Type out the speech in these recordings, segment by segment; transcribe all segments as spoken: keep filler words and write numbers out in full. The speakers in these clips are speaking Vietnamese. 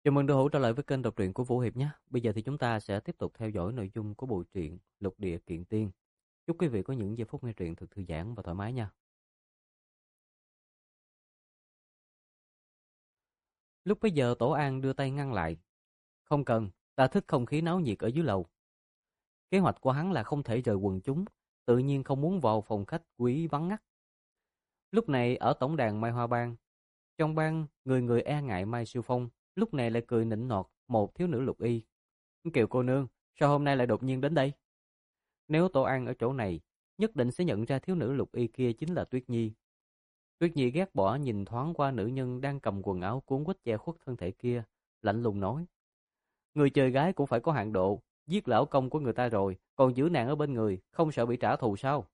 Chào mừng đội hữu trở lại với kênh đọc truyện của Vũ Hiệp nhé. Bây giờ thì chúng ta sẽ tiếp tục theo dõi nội dung của bộ truyện Lục Địa Kiện Tiên. Chúc quý vị có những giây phút nghe truyện thật thư giãn và thoải mái nha. Lúc bấy giờ Tổ An đưa tay ngăn lại. Không cần, ta thích không khí náo nhiệt ở dưới lầu. Kế hoạch của hắn là không thể rời quần chúng, tự nhiên không muốn vào phòng khách quý vắng ngắt. Lúc này ở tổng đàn Mai Hoa Bang, trong bang người người e ngại Mai Siêu Phong, lúc này lại cười nịnh nọt một thiếu nữ lục y. Kiều cô nương, sao hôm nay lại đột nhiên đến đây? Nếu Tổ An ở chỗ này, nhất định sẽ nhận ra thiếu nữ lục y kia chính là Tuyết Nhi. Tuyết Nhi ghét bỏ nhìn thoáng qua nữ nhân đang cầm quần áo cuốn quýt che khuất thân thể kia, lạnh lùng nói: người chơi gái cũng phải có hạn độ, giết lão công của người ta rồi, còn giữ nàng ở bên người, không sợ bị trả thù sao?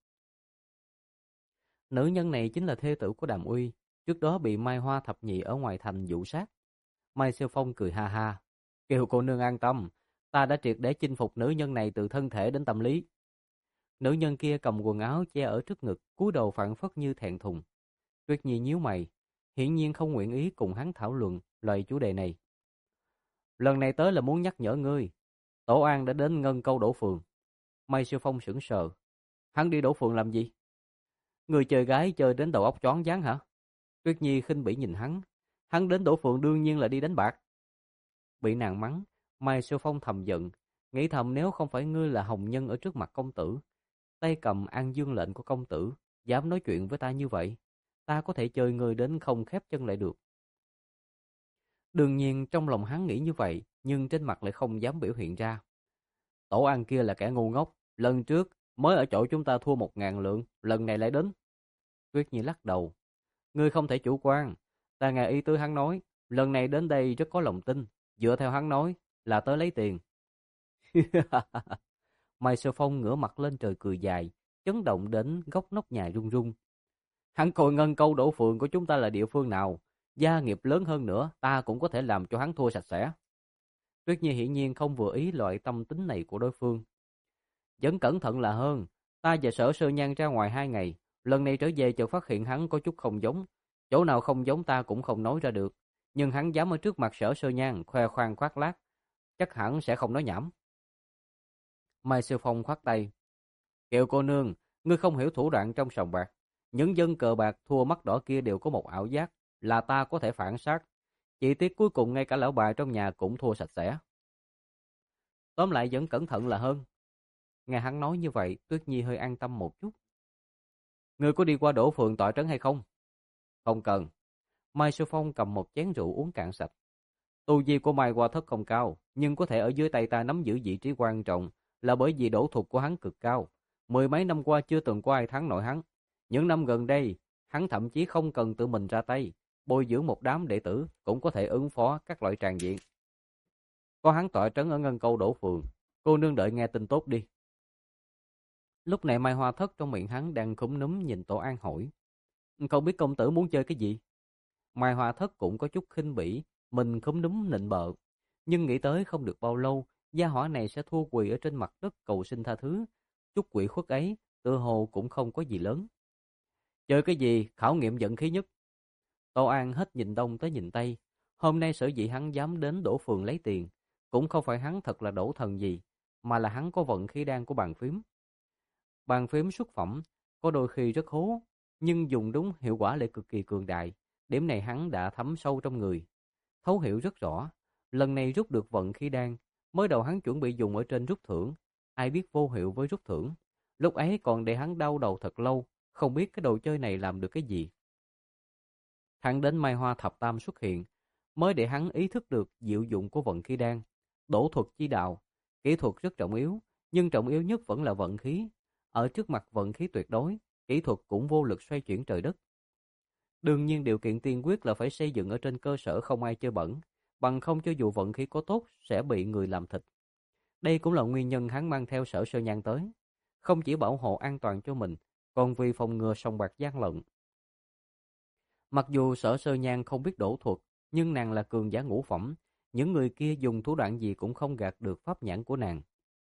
Nữ nhân này chính là thê tử của Đàm Uy, trước đó bị Mai Hoa thập nhị ở ngoài thành dụ sát. Mai Siêu Phong cười ha ha: Kiều cô nương an tâm, ta đã triệt để chinh phục nữ nhân này từ thân thể đến tâm lý. Nữ nhân kia cầm quần áo che ở trước ngực, cúi đầu phảng phất như thẹn thùng. Tuyết Nhi nhíu mày, hiển nhiên không nguyện ý cùng hắn thảo luận loại chủ đề này. Lần này tới là muốn nhắc nhở ngươi, Tổ An đã đến Ngân Câu Đổ Phường. Mai Siêu Phong sững sờ, hắn đi Đổ Phường làm gì? Người chơi gái chơi đến đầu óc choáng váng hả? Tuyết Nhi khinh bỉ nhìn hắn, hắn đến Đổ Phường đương nhiên là đi đánh bạc. Bị nàng mắng, Mai Siêu Phong thầm giận, nghĩ thầm nếu không phải ngươi là hồng nhân ở trước mặt công tử, tay cầm An Dương lệnh của công tử, dám nói chuyện với ta như vậy, ta có thể chơi ngươi đến không khép chân lại được. Đương nhiên trong lòng hắn nghĩ như vậy, nhưng trên mặt lại không dám biểu hiện ra. Tổ An kia là kẻ ngu ngốc, lần trước mới ở chỗ chúng ta thua một ngàn lượng, lần này lại đến. Tuyết Nhi lắc đầu, ngươi không thể chủ quan, ta nghe ý tứ hắn nói, lần này đến đây rất có lòng tin, dựa theo hắn nói là tới lấy tiền. Mai Sơ Phong ngửa mặt lên trời cười dài, chấn động đến góc nóc nhà rung rung. Hắn coi Ngân Câu Đổ Phường của chúng ta là địa phương nào, gia nghiệp lớn hơn nữa, ta cũng có thể làm cho hắn thua sạch sẽ. Tuyết Nhi hiển nhiên không vừa ý loại tâm tính này của đối phương. Vẫn cẩn thận là hơn, ta và Sở Sơ Nhan ra ngoài hai ngày, lần này trở về chợt phát hiện hắn có chút không giống, chỗ nào không giống ta cũng không nói ra được, nhưng hắn dám ở trước mặt Sở Sơ Nhan khoe khoang khoác lác, chắc hẳn sẽ không nói nhảm. Mai Siêu Phong khoát tay, Kiều cô nương, ngươi không hiểu thủ đoạn trong sòng bạc. Những dân cờ bạc thua mắt đỏ kia đều có một ảo giác, là ta có thể phản sát. Chỉ tiếc cuối cùng ngay cả lão bà trong nhà cũng thua sạch sẽ. Tóm lại vẫn cẩn thận là hơn. Nghe hắn nói như vậy, Tuyết Nhi hơi an tâm một chút. Ngươi có đi qua Đỗ Phường tọa trấn hay không? Không cần. Mai Sư Phong cầm một chén rượu uống cạn sạch. Tu vi của Mai Hoa Thất không cao, nhưng có thể ở dưới tay ta nắm giữ vị trí quan trọng là bởi vì đổ thuật của hắn cực cao. Mười mấy năm qua chưa từng có ai thắng nổi hắn. Những năm gần đây, hắn thậm chí không cần tự mình ra tay, bồi dưỡng một đám đệ tử cũng có thể ứng phó các loại tràng diện. Có hắn tọa trấn ở Ngân Câu Đổ Phường, cô nương đợi nghe tin tốt đi. Lúc này Mai Hoa Thất trong miệng hắn đang khúm núm nhìn Tổ An hỏi, không biết công tử muốn chơi cái gì? Mai Hoa Thất cũng có chút khinh bỉ, mình khúm núm nịnh bợ, nhưng nghĩ tới không được bao lâu, gia hỏa này sẽ thua quỳ ở trên mặt đất cầu xin tha thứ, chút quỷ khuất ấy, tự hồ cũng không có gì lớn. Chơi cái gì, khảo nghiệm vận khí nhất. Tô An hết nhìn đông tới nhìn tây, hôm nay sở dĩ hắn dám đến Đỗ Phường lấy tiền, cũng không phải hắn thật là đổ thần gì, mà là hắn có vận khí đan của bàn phím. Bàn phím xuất phẩm, có đôi khi rất hố, nhưng dùng đúng hiệu quả lại cực kỳ cường đại, điểm này hắn đã thấm sâu trong người. Thấu hiểu rất rõ, lần này rút được vận khí đan, mới đầu hắn chuẩn bị dùng ở trên rút thưởng, ai biết vô hiệu với rút thưởng. Lúc ấy còn để hắn đau đầu thật lâu, không biết cái đồ chơi này làm được cái gì. Thẳng đến Mai Hoa Thập Tam xuất hiện, mới để hắn ý thức được diệu dụng của vận khí đan. Đổ thuật chi đạo, kỹ thuật rất trọng yếu, nhưng trọng yếu nhất vẫn là vận khí. Ở trước mặt vận khí tuyệt đối, kỹ thuật cũng vô lực xoay chuyển trời đất. Đương nhiên điều kiện tiên quyết là phải xây dựng ở trên cơ sở không ai chơi bẩn, bằng không cho dù vận khí có tốt sẽ bị người làm thịt. Đây cũng là nguyên nhân hắn mang theo Sở Sơ Nhan tới, không chỉ bảo hộ an toàn cho mình, còn vì phòng ngừa sòng bạc gian lận. Mặc dù Sở Sơ Nhan không biết đổ thuật, nhưng nàng là cường giả ngũ phẩm, những người kia dùng thủ đoạn gì cũng không gạt được pháp nhãn của nàng.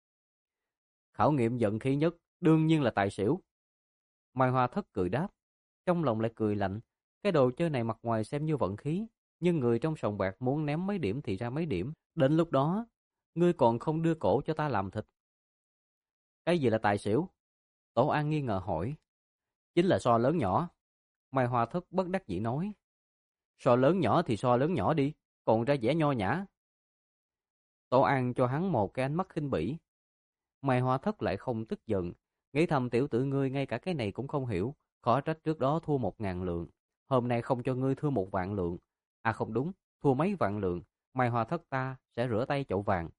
Khảo nghiệm vận khí nhất, đương nhiên là tài xỉu. Mai Hoa Thất cười đáp, trong lòng lại cười lạnh, cái đồ chơi này mặt ngoài xem như vận khí, Nhưng người trong sòng bạc muốn ném mấy điểm thì ra mấy điểm. Đến lúc đó, ngươi còn không đưa cổ cho ta làm thịt. Cái gì là tài xỉu? Tổ An nghi ngờ hỏi. Chính là so lớn nhỏ. Mai Hoa Thất bất đắc dĩ nói. So lớn nhỏ thì so lớn nhỏ đi, còn ra vẻ nho nhã. Tổ An cho hắn một cái ánh mắt khinh bỉ. Mai Hoa Thất lại không tức giận, nghĩ thầm tiểu tử ngươi ngay cả cái này cũng không hiểu, khó trách trước đó thua một ngàn lượng, hôm nay không cho ngươi thua một vạn lượng. À không đúng, thua mấy vạn lượng, Mai Hoa Thất ta sẽ rửa tay chậu vàng.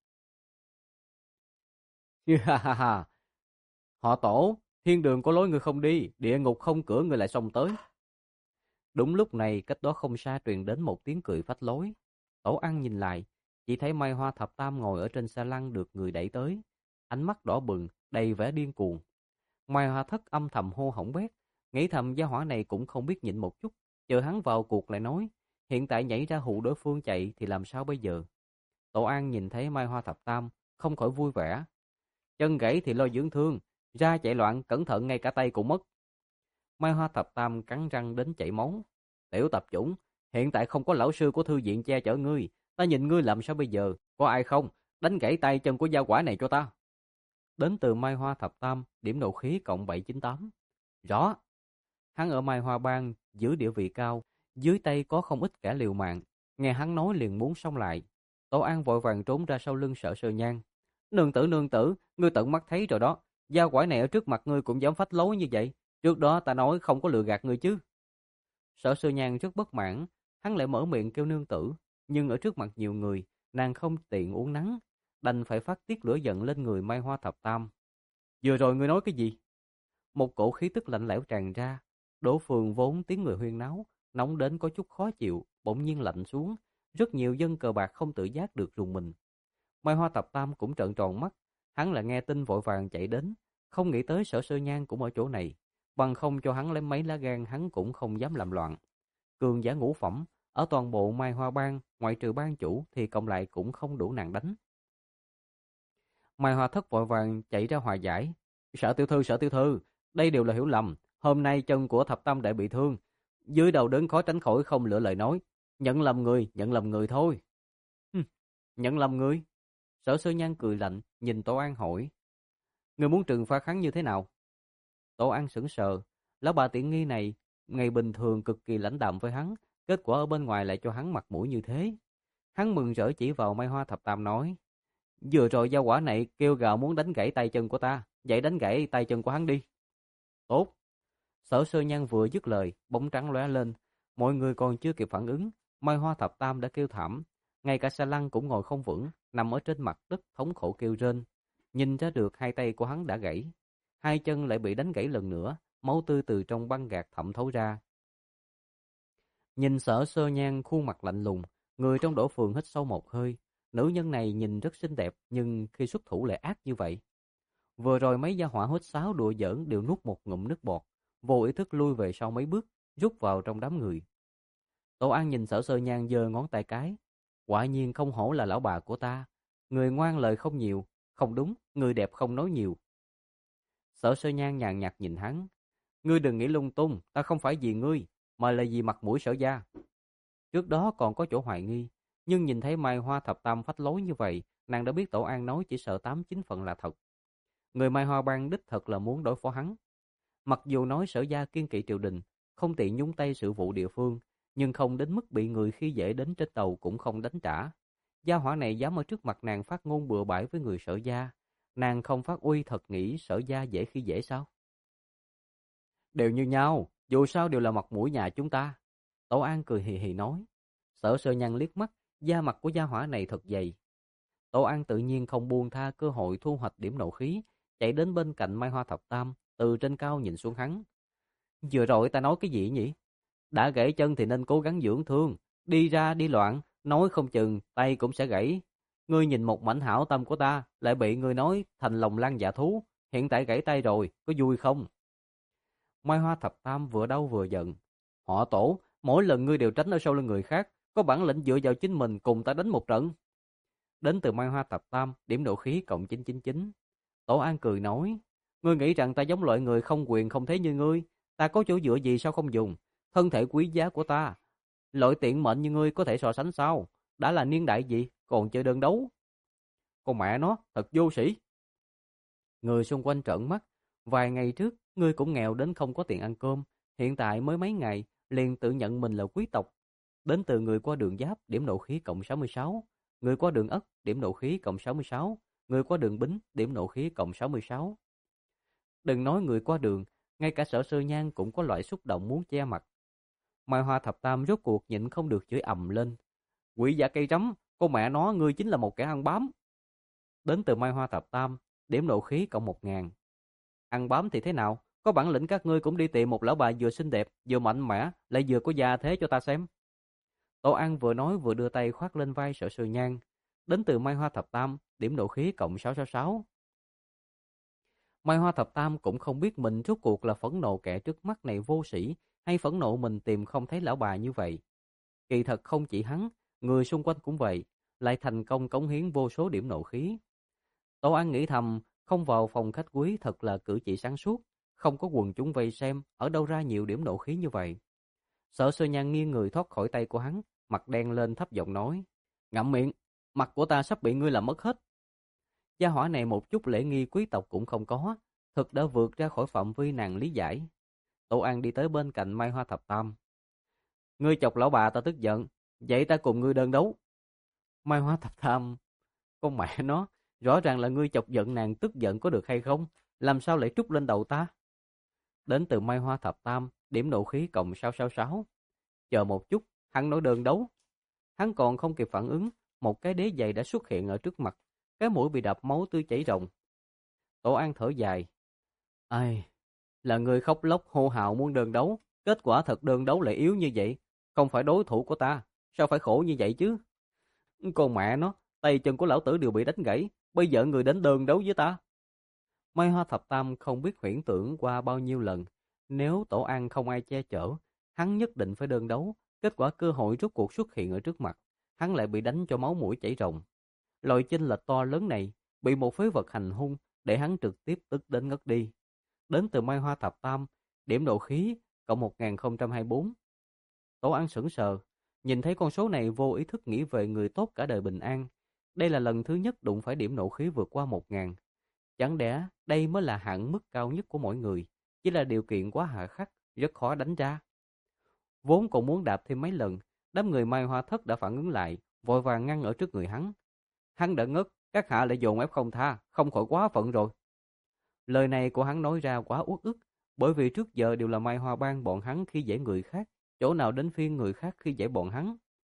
Ha ha ha, họ Tổ, thiên đường có lối ngươi không đi, địa ngục không cửa ngươi lại xông tới. Đúng lúc này cách đó không xa truyền đến một tiếng cười phách lối. Tổ Ăn nhìn lại, chỉ thấy Mai Hoa Thập Tam ngồi ở trên xe lăn được người đẩy tới, ánh mắt đỏ bừng, đầy vẻ điên cuồng. Mai Hoa Thất âm thầm hô hỏng bét, nghĩ thầm gia hỏa này cũng không biết nhịn một chút, chờ hắn vào cuộc lại nói, hiện tại nhảy ra hụ đối phương chạy thì làm sao bây giờ? Tổ An nhìn thấy Mai Hoa Thập Tam, không khỏi vui vẻ. Chân gãy thì lo dưỡng thương, ra chạy loạn cẩn thận ngay cả tay cũng mất. Mai Hoa Thập Tam cắn răng đến chảy máu. Tiểu tập chủng, hiện tại không có lão sư của thư viện che chở ngươi, ta nhìn ngươi làm sao bây giờ, có ai không? Đánh gãy tay chân của gia quả này cho ta. Đến từ Mai Hoa Thập Tam, điểm nộ khí cộng bảy chín tám. Rõ. Hắn ở Mai Hoa Bang giữ địa vị cao, dưới tay có không ít kẻ liều mạng, nghe hắn nói liền muốn xông lại. Tổ An vội vàng trốn ra sau lưng Sở Sơ Nhan. Nương tử nương tử, ngươi tận mắt thấy rồi đó, gia quả này ở trước mặt ngươi cũng dám phách lối như vậy, trước đó ta nói không có lừa gạt ngươi chứ. Sở Sơ Nhan rất bất mãn, hắn lại mở miệng kêu nương tử, nhưng ở trước mặt nhiều người, nàng không tiện uống nắng, đành phải phát tiết lửa giận lên người Mai Hoa Thập Tam. Vừa rồi ngươi nói cái gì? Một cổ khí tức lạnh lẽo tràn ra, Đỗ Phường vốn tiếng người huyên náo, nóng đến có chút khó chịu, bỗng nhiên lạnh xuống, rất nhiều dân cờ bạc không tự giác được rùng mình. Mai Hoa Thập Tam cũng trợn tròn mắt, hắn là nghe tin vội vàng chạy đến, không nghĩ tới Sở Sơ Nhan cũng ở chỗ này, bằng không cho hắn lấy mấy lá gan hắn cũng không dám làm loạn. Cường giả ngũ phẩm, ở toàn bộ Mai Hoa Bang, ngoại trừ ban chủ thì cộng lại cũng không đủ nàng đánh. Mai Hoa Thất vội vàng chạy ra hòa giải. Sở tiểu thư, sở tiểu thư, đây đều là hiểu lầm, hôm nay chân của Thập Tam đệ bị thương, dưới đầu đớn khó tránh khỏi không lựa lời nói, nhận lầm người, nhận lầm người thôi. Hừm, nhận lầm người? Sở Sơ Nhan cười lạnh, nhìn Tổ An hỏi. Người muốn trừng phạt hắn như thế nào? Tổ An sững sờ, lão bà tiện nghi này, ngày bình thường cực kỳ lãnh đạm với hắn, kết quả ở bên ngoài lại cho hắn mặt mũi như thế. Hắn mừng rỡ chỉ vào Mai Hoa Thập Tam nói, vừa rồi gia quả này kêu gào muốn đánh gãy tay chân của ta, vậy đánh gãy tay chân của hắn đi. Tốt. Sở Sơ Nhan vừa dứt lời, bóng trắng lóe lên, mọi người còn chưa kịp phản ứng, Mai Hoa Thập Tam đã kêu thảm, ngay cả Sa Lăng cũng ngồi không vững, nằm ở trên mặt đất thống khổ kêu rên. Nhìn ra được hai tay của hắn đã gãy, hai chân lại bị đánh gãy lần nữa, máu tươi từ trong băng gạc thẩm thấu ra. Nhìn Sở Sơ Nhan khuôn mặt lạnh lùng, người trong Đỗ Phường hít sâu một hơi. Nữ nhân này nhìn rất xinh đẹp, nhưng khi xuất thủ lại ác như vậy. Vừa rồi mấy gia hỏa hút sáo đùa giỡn đều nuốt một ngụm nước bọt, vô ý thức lui về sau mấy bước, rút vào trong đám người. Tổ An nhìn Sở Sơ Nhan giơ ngón tay cái. Quả nhiên không hổ là lão bà của ta, người ngoan lời không nhiều, không đúng, người đẹp không nói nhiều. Sở Sơ Nhan nhàn nhạt nhìn hắn. Ngươi đừng nghĩ lung tung, ta không phải vì ngươi, mà là vì mặt mũi Sở gia. Trước đó còn có chỗ hoài nghi, nhưng nhìn thấy Mai Hoa Thập Tam phách lối như vậy, nàng đã biết Tổ An nói chỉ sợ tám chín phần là thật. Người Mai Hoa Bang đích thật là muốn đối phó hắn. Mặc dù nói Sở gia kiên kỵ triều đình, không tiện nhúng tay sự vụ địa phương, nhưng không đến mức bị người khi dễ đến trên tàu cũng không đánh trả. Gia hỏa này dám ở trước mặt nàng phát ngôn bừa bãi với người Sở gia, nàng không phát uy thật nghĩ Sở gia dễ khi dễ sao? Đều như nhau, dù sao đều là mặt mũi nhà chúng ta. Tổ An cười hì hì nói. Sở Sơ Nhan liếc mắt, da mặt của gia hỏa này thật dày. Tổ An tự nhiên không buông tha cơ hội thu hoạch điểm nộ khí, chạy đến bên cạnh Mai Hoa Thập Tam, từ trên cao nhìn xuống hắn. Vừa rồi ta nói cái gì nhỉ? Đã gãy chân thì nên cố gắng dưỡng thương, đi ra đi loạn, nói không chừng tay cũng sẽ gãy. Ngươi nhìn một mảnh hảo tâm của ta, lại bị ngươi nói thành lòng lan dạ thú, hiện tại gãy tay rồi, có vui không? Mai Hoa Thập Tam vừa đau vừa giận. Họ Tổ, mỗi lần ngươi đều tránh ở sau lưng người khác, có bản lĩnh dựa vào chính mình cùng ta đánh một trận. Đến từ Mai Hoa Thập Tam, điểm độ khí cộng chín chín chín. Tổ An cười nói, ngươi nghĩ rằng ta giống loại người không quyền không thế như ngươi, ta có chỗ dựa gì sao không dùng, thân thể quý giá của ta, Loại tiện mệnh như ngươi có thể so sánh sao? Đã là niên đại gì, còn chơi đơn đấu? Con mẹ nó, thật vô sĩ. Người xung quanh trợn mắt. Vài ngày trước, ngươi cũng nghèo đến không có tiền ăn cơm. Hiện tại mới mấy ngày, liền tự nhận mình là quý tộc. Đến từ người qua đường Giáp, điểm nộ khí cộng sáu mươi sáu. Người qua đường Ất, điểm nộ khí cộng sáu mươi sáu. Người qua đường Bính, điểm nộ khí cộng sáu mươi sáu. Đừng nói người qua đường, ngay cả Sở Sơ Nhan cũng có loại xúc động muốn che mặt. Mai Hoa Thập Tam rốt cuộc nhịn không được chửi ầm lên. Quỷ giả cây trắm, con mẹ nó, ngươi chính là một kẻ ăn bám. Đến từ Mai Hoa Thập Tam, điểm nộ khí cộng một ngàn. Ăn bám thì thế nào? Có bản lĩnh các ngươi cũng đi tìm một lão bà vừa xinh đẹp, vừa mạnh mẽ, lại vừa có gia thế cho ta xem. Tô An vừa nói vừa đưa tay khoác lên vai Sở Sơ Nhan. Đến từ Mai Hoa Thập Tam, điểm nộ khí cộng sáu sáu sáu. Mai Hoa Thập Tam cũng không biết mình rốt cuộc là phẫn nộ kẻ trước mắt này vô sĩ, hay phẫn nộ mình tìm không thấy lão bà như vậy. Kỳ thật không chỉ hắn, người xung quanh cũng vậy, lại thành công cống hiến vô số điểm nộ khí. Tô An nghĩ thầm, không vào phòng khách quý thật là cử chỉ sáng suốt, không có quần chúng vây xem, ở đâu ra nhiều điểm nộ khí như vậy. Sở Sơ Nhan nghiêng người thoát khỏi tay của hắn, mặt đen lên thấp giọng nói, ngậm miệng, mặt của ta sắp bị ngươi làm mất hết. Gia hỏa này một chút lễ nghi quý tộc cũng không có, thực đã vượt ra khỏi phạm vi nàng lý giải. Tô An đi tới bên cạnh Mai Hoa Thập Tam. Ngươi chọc lão bà ta tức giận, vậy ta cùng ngươi đơn đấu. Mai Hoa Thập Tam, con mẹ nó, rõ ràng là ngươi chọc giận nàng tức giận có được hay không? Làm sao lại trút lên đầu ta? Đến từ Mai Hoa Thập Tam, điểm nộ khí cộng sáu sáu sáu. Chờ một chút, hắn nói đơn đấu. Hắn còn không kịp phản ứng, một cái đế giày đã xuất hiện ở trước mặt. Cái mũi bị đập máu tươi chảy ròng. Tổ An thở dài. Ai, là người khóc lóc hô hào muốn đơn đấu. Kết quả thật đơn đấu lại yếu như vậy. Không phải đối thủ của ta. Sao phải khổ như vậy chứ? Con mẹ nó, tay chân của lão tử đều bị đánh gãy. Bây giờ người đến đơn đấu với ta. Mai Hoa Thập Tam không biết huyễn tưởng qua bao nhiêu lần. Nếu Tổ An không ai che chở, hắn nhất định phải đơn đấu. Kết quả cơ hội rốt cuộc xuất hiện ở trước mặt. Hắn lại bị đánh cho máu mũi chảy ròng. Loại chênh lệch to lớn này bị một phế vật hành hung để hắn trực tiếp tức đến ngất đi. Đến từ Mai Hoa Thập Tam, điểm nộ khí cộng một nghìn không trăm hai mươi bốn. Tổ An sững sờ, nhìn thấy con số này vô ý thức nghĩ về người tốt cả đời bình an. Đây là lần thứ nhất đụng phải điểm nộ khí vượt qua một ngàn. Chẳng lẽ đây mới là hạn mức cao nhất của mỗi người, chỉ là điều kiện quá hà khắc, rất khó đánh ra. Vốn còn muốn đạp thêm mấy lần, đám người Mai Hoa Thất đã phản ứng lại, vội vàng ngăn ở trước người hắn. Hắn đã ngất, các hạ lại dồn ép không tha, không khỏi quá phận rồi. Lời này của hắn nói ra quá uất ức, bởi vì trước giờ đều là Mai Hoa Bang bọn hắn khi dễ người khác, chỗ nào đến phiên người khác khi dễ bọn hắn.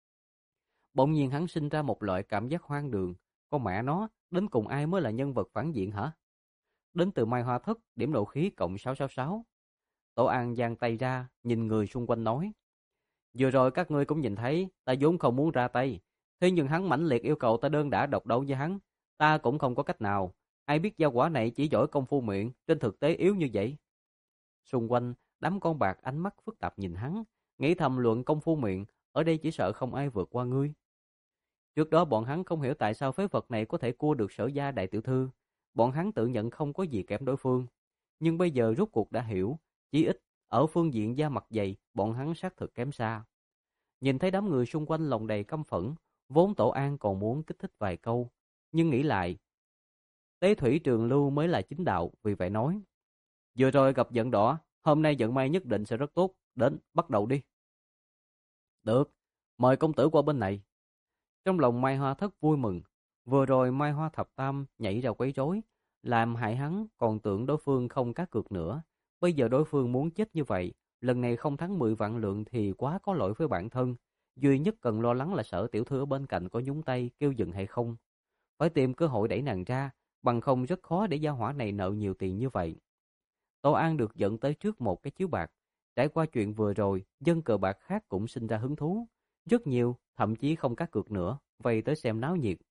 Bỗng nhiên hắn sinh ra một loại cảm giác hoang đường, con mẹ nó, đến cùng ai mới là nhân vật phản diện hả? Đến từ Mai Hoa Thất, điểm nộ khí cộng sáu sáu sáu. Tổ An giang tay ra, nhìn người xung quanh nói. Vừa rồi các ngươi cũng nhìn thấy, ta vốn không muốn ra tay. Thế nhưng hắn mãnh liệt yêu cầu ta đơn đả độc đấu với hắn. Ta cũng không có cách nào. Ai biết gia quả này chỉ giỏi công phu miệng, trên thực tế yếu như vậy. Xung quanh, đám con bạc ánh mắt phức tạp nhìn hắn, nghĩ thầm luận công phu miệng, ở đây chỉ sợ không ai vượt qua ngươi. Trước đó bọn hắn không hiểu tại sao phế vật này có thể cua được Sở gia đại tiểu thư. Bọn hắn tự nhận không có gì kém đối phương. Nhưng bây giờ rốt cuộc đã hiểu, chỉ ít, ở phương diện da mặt dày, bọn hắn xác thực kém xa. Nhìn thấy đám người xung quanh lòng đầy căm phẫn, vốn Tổ An còn muốn kích thích vài câu, nhưng nghĩ lại, tế thủy trường lưu mới là chính đạo, vì vậy nói. Vừa rồi gặp giận đỏ, hôm nay vận may nhất định sẽ rất tốt, đến, bắt đầu đi. Được, mời công tử qua bên này. Trong lòng Mai Hoa Thất vui mừng, vừa rồi Mai Hoa Thập Tam nhảy ra quấy rối, làm hại hắn còn tưởng đối phương không cá cược nữa. Bây giờ đối phương muốn chết như vậy, lần này không thắng mười vạn lượng thì quá có lỗi với bản thân. Duy nhất cần lo lắng là Sở tiểu thư ở bên cạnh có nhúng tay kêu dừng hay không. Phải tìm cơ hội đẩy nàng ra, bằng không rất khó để gia hỏa này nợ nhiều tiền như vậy. Tô An được dẫn tới trước một cái chiếu bạc. Trải qua chuyện vừa rồi, dân cờ bạc khác cũng sinh ra hứng thú. Rất nhiều, thậm chí không cá cược nữa, vây tới xem náo nhiệt.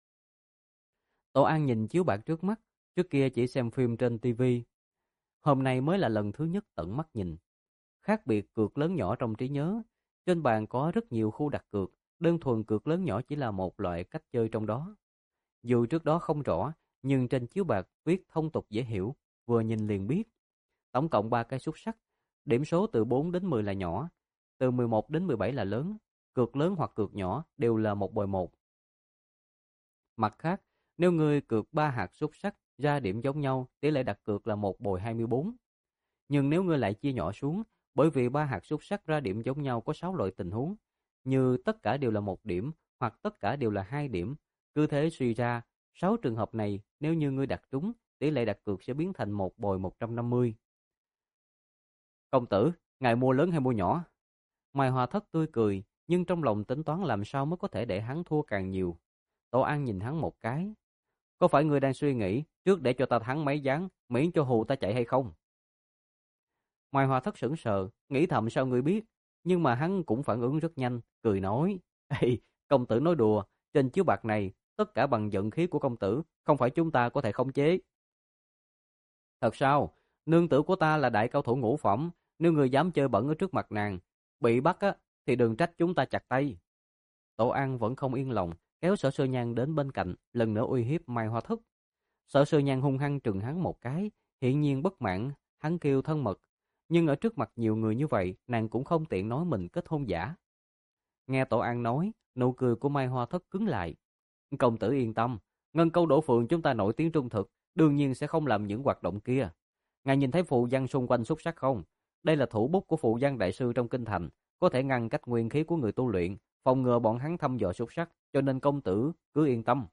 Tô An nhìn chiếu bạc trước mắt, trước kia chỉ xem phim trên ti vi. Hôm nay mới là lần thứ nhất tận mắt nhìn. Khác biệt cược lớn nhỏ trong trí nhớ, trên bàn có rất nhiều khu đặt cược, đơn thuần cược lớn nhỏ chỉ là một loại cách chơi trong đó. Dù trước đó không rõ, nhưng trên chiếu bạc viết thông tục dễ hiểu, vừa nhìn liền biết. Tổng cộng ba cái xúc sắc, điểm số từ bốn đến mười là nhỏ, từ mười một đến mười bảy là lớn, cược lớn hoặc cược nhỏ đều là một bồi một. Mặt khác, nếu ngươi cược ba hạt xúc xắc ra điểm giống nhau, tỷ lệ đặt cược là một bồi hai mươi bốn. Nhưng nếu ngươi lại chia nhỏ xuống, bởi vì ba hạt xúc xắc ra điểm giống nhau có sáu loại tình huống, như tất cả đều là một điểm hoặc tất cả đều là hai điểm, cứ thế suy ra, sáu trường hợp này nếu như ngươi đặt trúng, tỷ lệ đặt cược sẽ biến thành một bồi một trăm năm mươi. Công tử, ngài mua lớn hay mua nhỏ? Mai Hoa Thất tươi cười, nhưng trong lòng tính toán làm sao mới có thể để hắn thua càng nhiều. Tổ An nhìn hắn một cái. Có phải ngươi đang suy nghĩ trước để cho ta thắng mấy ván, miễn cho hù ta chạy hay không? Mai Hoa Thất sững sờ, nghĩ thầm sao ngươi biết, nhưng mà hắn cũng phản ứng rất nhanh, cười nói: "Ê, công tử nói đùa, trên chiếu bạc này, tất cả bằng vận khí của công tử, không phải chúng ta có thể khống chế." Thật sao? Nương tử của ta là đại cao thủ ngũ phẩm, nếu ngươi dám chơi bẩn ở trước mặt nàng, bị bắt á thì đừng trách chúng ta chặt tay. Tổ An vẫn không yên lòng, kéo Sở Sơ Nhan đến bên cạnh, lần nữa uy hiếp Mai Hoa Thất. Sở Sơ Nhan hung hăng trừng hắn một cái, hiển nhiên bất mãn, hắn kêu thân mật, nhưng ở trước mặt nhiều người như vậy, nàng cũng không tiện nói mình kết hôn giả. Nghe Tổ An nói, nụ cười của Mai Hoa Thất cứng lại. Công tử yên tâm, Ngân Câu Đổ Phượng chúng ta nổi tiếng trung thực, đương nhiên sẽ không làm những hoạt động kia. Ngài nhìn thấy phù văn xung quanh xúc sắc không? Đây là thủ bút của phù văn đại sư trong kinh thành, có thể ngăn cách nguyên khí của người tu luyện, phòng ngừa bọn hắn thăm dò xúc sắc, cho nên công tử cứ yên tâm.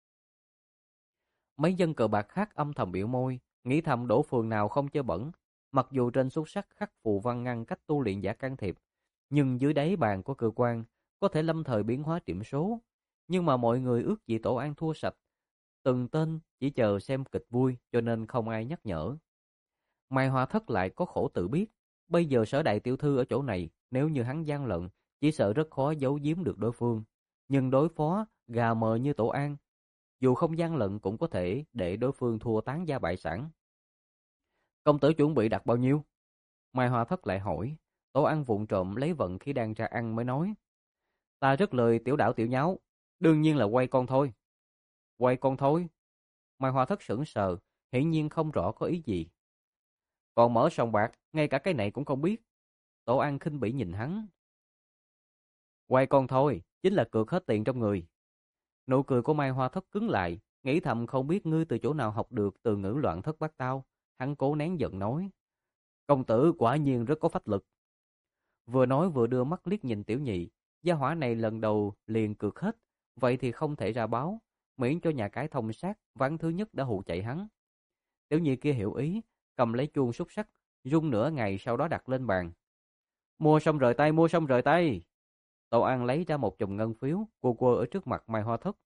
Mấy dân cờ bạc khác âm thầm biểu môi, nghĩ thầm Đổ Phường nào không chơi bẩn. Mặc dù trên xúc sắc khắc phù văn ngăn cách tu luyện giả can thiệp, nhưng dưới đáy bàn của cơ quan có thể lâm thời biến hóa điểm số. Nhưng mà mọi người ước gì Tổ An thua sạch, từng tên chỉ chờ xem kịch vui, cho nên không ai nhắc nhở. Mai Hoa Thất lại có khổ tự biết, bây giờ Sở đại tiểu thư ở chỗ này, nếu như hắn gian lận, chỉ sợ rất khó giấu giếm được đối phương. Nhưng đối phó gà mờ như Tổ An, dù không gian lận cũng có thể để đối phương thua tán gia bại sản. Công tử chuẩn bị đặt bao nhiêu? Mai Hoa Thất lại hỏi. Tổ An vụng trộm lấy vận khi đang ra ăn mới nói: Ta rất lời tiểu đảo tiểu nháo, đương nhiên là quay con thôi. Quay con thôi? Mai Hoa Thất sững sờ, hiển nhiên không rõ có ý gì. Còn mở sòng bạc, ngay cả cái này cũng không biết. Tổ An khinh bỉ nhìn hắn. Quay con thôi, chính là cược hết tiền trong người. Nụ cười của Mai Hoa Thất cứng lại, nghĩ thầm không biết ngươi từ chỗ nào học được từ ngữ loạn thất bát tao. Hắn cố nén giận nói: Công tử quả nhiên rất có phách lực. Vừa nói vừa đưa mắt liếc nhìn tiểu nhị, gia hỏa này lần đầu liền cược hết, vậy thì không thể ra báo, miễn cho nhà cái thông sát, ván thứ nhất đã hụ chạy hắn. Tiểu nhị kia hiểu ý, cầm lấy chuông xúc sắc, rung nửa ngày sau đó đặt lên bàn. Mua xong rời tay, mua xong rời tay. Tổ An lấy ra một chùm ngân phiếu, quơ quơ ở trước mặt Mai Hoa Thất.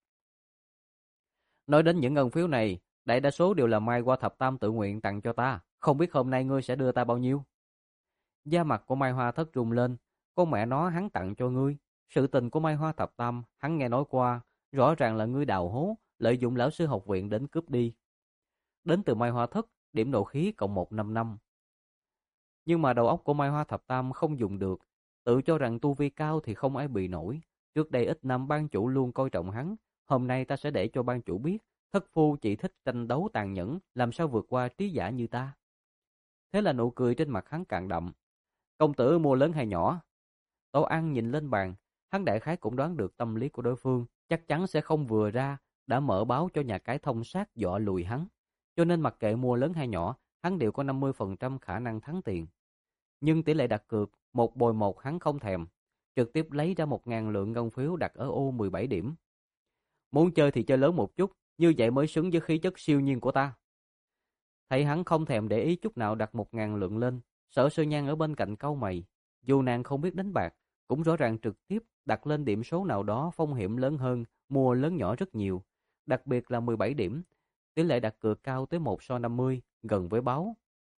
Nói đến những ngân phiếu này, đại đa số đều là Mai Hoa Thập Tam tự nguyện tặng cho ta, không biết hôm nay ngươi sẽ đưa ta bao nhiêu? Da mặt của Mai Hoa Thất rung lên, con mẹ nó hắn tặng cho ngươi. Sự tình của Mai Hoa Thập Tam, hắn nghe nói qua, rõ ràng là ngươi đào hố, lợi dụng lão sư học viện đến cướp đi. Đến từ Mai Hoa Thất, điểm nộ khí cộng một trăm năm mươi năm. Nhưng mà đầu óc của Mai Hoa Thập Tam không dùng được, tự cho rằng tu vi cao thì không ai bị nổi. Trước đây ít năm ban chủ luôn coi trọng hắn, hôm nay ta sẽ để cho ban chủ biết, thất phu chỉ thích tranh đấu tàn nhẫn, làm sao vượt qua trí giả như ta. Thế là nụ cười trên mặt hắn càng đậm. Công tử mua lớn hay nhỏ? Tổ An nhìn lên bàn, hắn đại khái cũng đoán được tâm lý của đối phương, chắc chắn sẽ không vừa ra, đã mở báo cho nhà cái thông sát dọa lùi hắn. Cho nên mặc kệ mua lớn hay nhỏ, hắn đều có năm mươi phần trăm khả năng thắng tiền. Nhưng tỷ lệ đặt cược, một bồi một hắn không thèm, trực tiếp lấy ra một ngàn lượng ngân phiếu đặt ở ô mười bảy điểm. Muốn chơi thì chơi lớn một chút, như vậy mới xứng với khí chất siêu nhiên của ta. Thấy hắn không thèm để ý chút nào đặt một ngàn lượng lên, Sở Sơ Nhan ở bên cạnh cau mày. Dù nàng không biết đánh bạc, cũng rõ ràng trực tiếp đặt lên điểm số nào đó phong hiểm lớn hơn, mua lớn nhỏ rất nhiều. Đặc biệt là mười bảy điểm, tỷ lệ đặt cược cao tới một so năm mươi, gần với báo.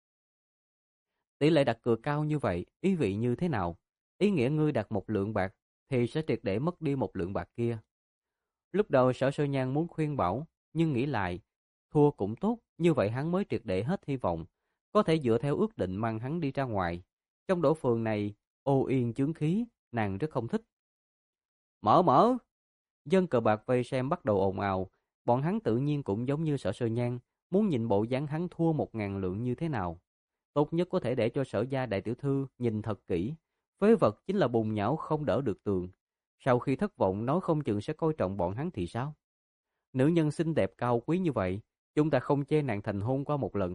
Tỷ lệ đặt cược cao như vậy, ý vị như thế nào? Ý nghĩa ngươi đặt một lượng bạc, thì sẽ triệt để mất đi một lượng bạc kia. Lúc đầu Sở Sơ Nhan muốn khuyên bảo, nhưng nghĩ lại, thua cũng tốt, như vậy hắn mới triệt để hết hy vọng, có thể dựa theo ước định mang hắn đi ra ngoài. Trong Đỗ Phường này, ô yên chướng khí, nàng rất không thích. Mở mở! Dân cờ bạc vây xem bắt đầu ồn ào, bọn hắn tự nhiên cũng giống như Sở Sơ Nhan, muốn nhìn bộ dáng hắn thua một ngàn lượng như thế nào. Tốt nhất có thể để cho Sở gia đại tiểu thư nhìn thật kỹ, Phế vật chính là bùn nhão không đỡ được tường. Sau khi thất vọng nói không chừng sẽ coi trọng bọn hắn thì sao? Nữ nhân xinh đẹp cao quý như vậy, chúng ta không chê nàng thành hôn qua một lần.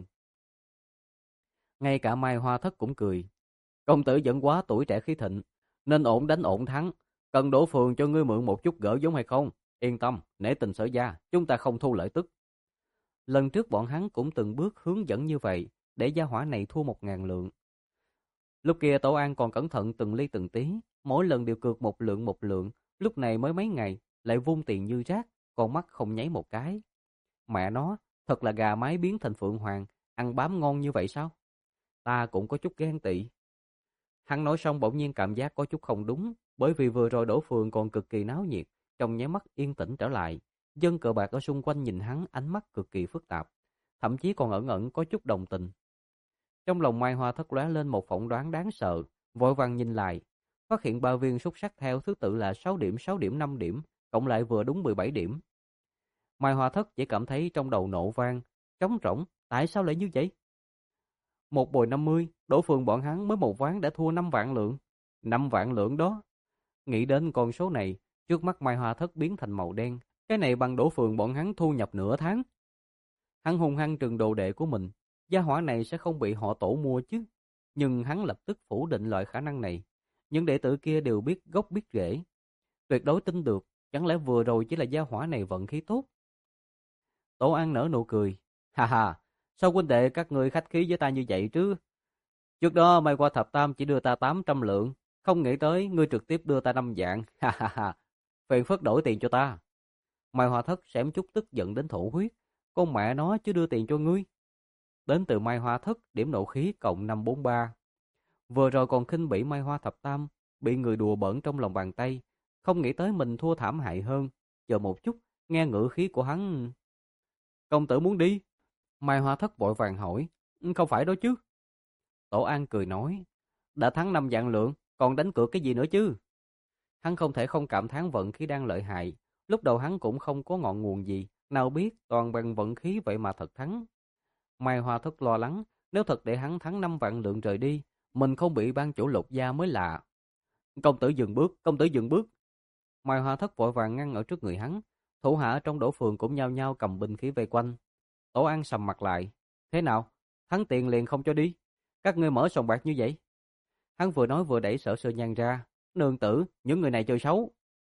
Ngay cả Mai Hoa Thất cũng cười. Công tử vẫn quá tuổi trẻ khí thịnh, nên ổn đánh ổn thắng. Cần đổ phường cho ngươi mượn một chút gỡ giống hay không? Yên tâm, nể tình sở gia, chúng ta không thu lợi tức. Lần trước bọn hắn cũng từng bước hướng dẫn như vậy, để gia hỏa này thua một ngàn lượng. Lúc kia Tổ An còn cẩn thận từng ly từng tí, mỗi lần đều cược một lượng một lượng, lúc này mới mấy ngày, lại vung tiền như rác, con mắt không nháy một cái. Mẹ nó, thật là gà mái biến thành phượng hoàng, ăn bám ngon như vậy sao? Ta cũng có chút ghen tị. Hắn nói xong bỗng nhiên cảm giác có chút không đúng, bởi vì vừa rồi đổ phường còn cực kỳ náo nhiệt, trong nháy mắt yên tĩnh trở lại. Dân cờ bạc ở xung quanh nhìn hắn ánh mắt cực kỳ phức tạp, thậm chí còn ẩn ẩn có chút đồng tình. Trong lòng Mai Hoa Thất lóe lên một phỏng đoán đáng sợ, vội vàng nhìn lại, phát hiện ba viên xúc sắc theo thứ tự là sáu điểm, sáu điểm, năm điểm, cộng lại vừa đúng mười bảy điểm. Mai Hoa Thất chỉ cảm thấy trong đầu nổ vang, trống rỗng, tại sao lại như vậy? Một bồi năm mươi, đổ phường bọn hắn mới một ván đã thua năm vạn lượng. Năm vạn lượng đó. Nghĩ đến con số này, trước mắt Mai Hoa Thất biến thành màu đen. Cái này bằng đổ phường bọn hắn thu nhập nửa tháng. Hắn hung hăng trừng đồ đệ của mình. Gia hỏa này sẽ không bị họ tổ mua chứ. Nhưng hắn lập tức phủ định loại khả năng này. Những đệ tử kia đều biết gốc biết rễ. Tuyệt đối tin được. Chẳng lẽ vừa rồi chỉ là gia hỏa này vận khí tốt? Tổ An nở nụ cười. Ha ha, sao huynh đệ các người khách khí với ta như vậy chứ? Trước đó Mai Hoa Thập Tam chỉ đưa ta tám trăm lượng, không nghĩ tới ngươi trực tiếp đưa ta năm vạn. Ha ha ha, phiền phức đổi tiền cho ta. Mai Hoa Thất xém chút tức giận đến thổ huyết, con mẹ nó chứ đưa tiền cho ngươi. Đến từ Mai Hoa Thất, điểm nộ khí cộng năm trăm bốn mươi ba. Vừa rồi còn khinh bỉ Mai Hoa Thập Tam, bị người đùa bỡn trong lòng bàn tay, không nghĩ tới mình thua thảm hại hơn. Chờ một chút, nghe ngữ khí của hắn. Công tử muốn đi? Mai Hoa Thất vội vàng hỏi. Không phải đó chứ. Tổ An cười nói. Đã thắng năm vạn lượng, còn đánh cược cái gì nữa chứ? Hắn không thể không cảm thán vận khí đang lợi hại. Lúc đầu hắn cũng không có ngọn nguồn gì, nào biết toàn bằng vận khí vậy mà thật thắng. Mai Hoa Thất lo lắng, nếu thật để hắn thắng năm vạn lượng rời đi, mình không bị ban chủ lột da mới lạ. Công tử dừng bước, công tử dừng bước. Mai Hoa Thất vội vàng ngăn ở trước người hắn, thủ hạ trong đổ phường cũng nhao nhao cầm binh khí vây quanh. Tổ An sầm mặt lại. Thế nào? Thắng tiền liền không cho đi. Các ngươi mở sòng bạc như vậy. Hắn vừa nói vừa đẩy Sở Sơ Nhan ra. Nương tử, những người này chơi xấu.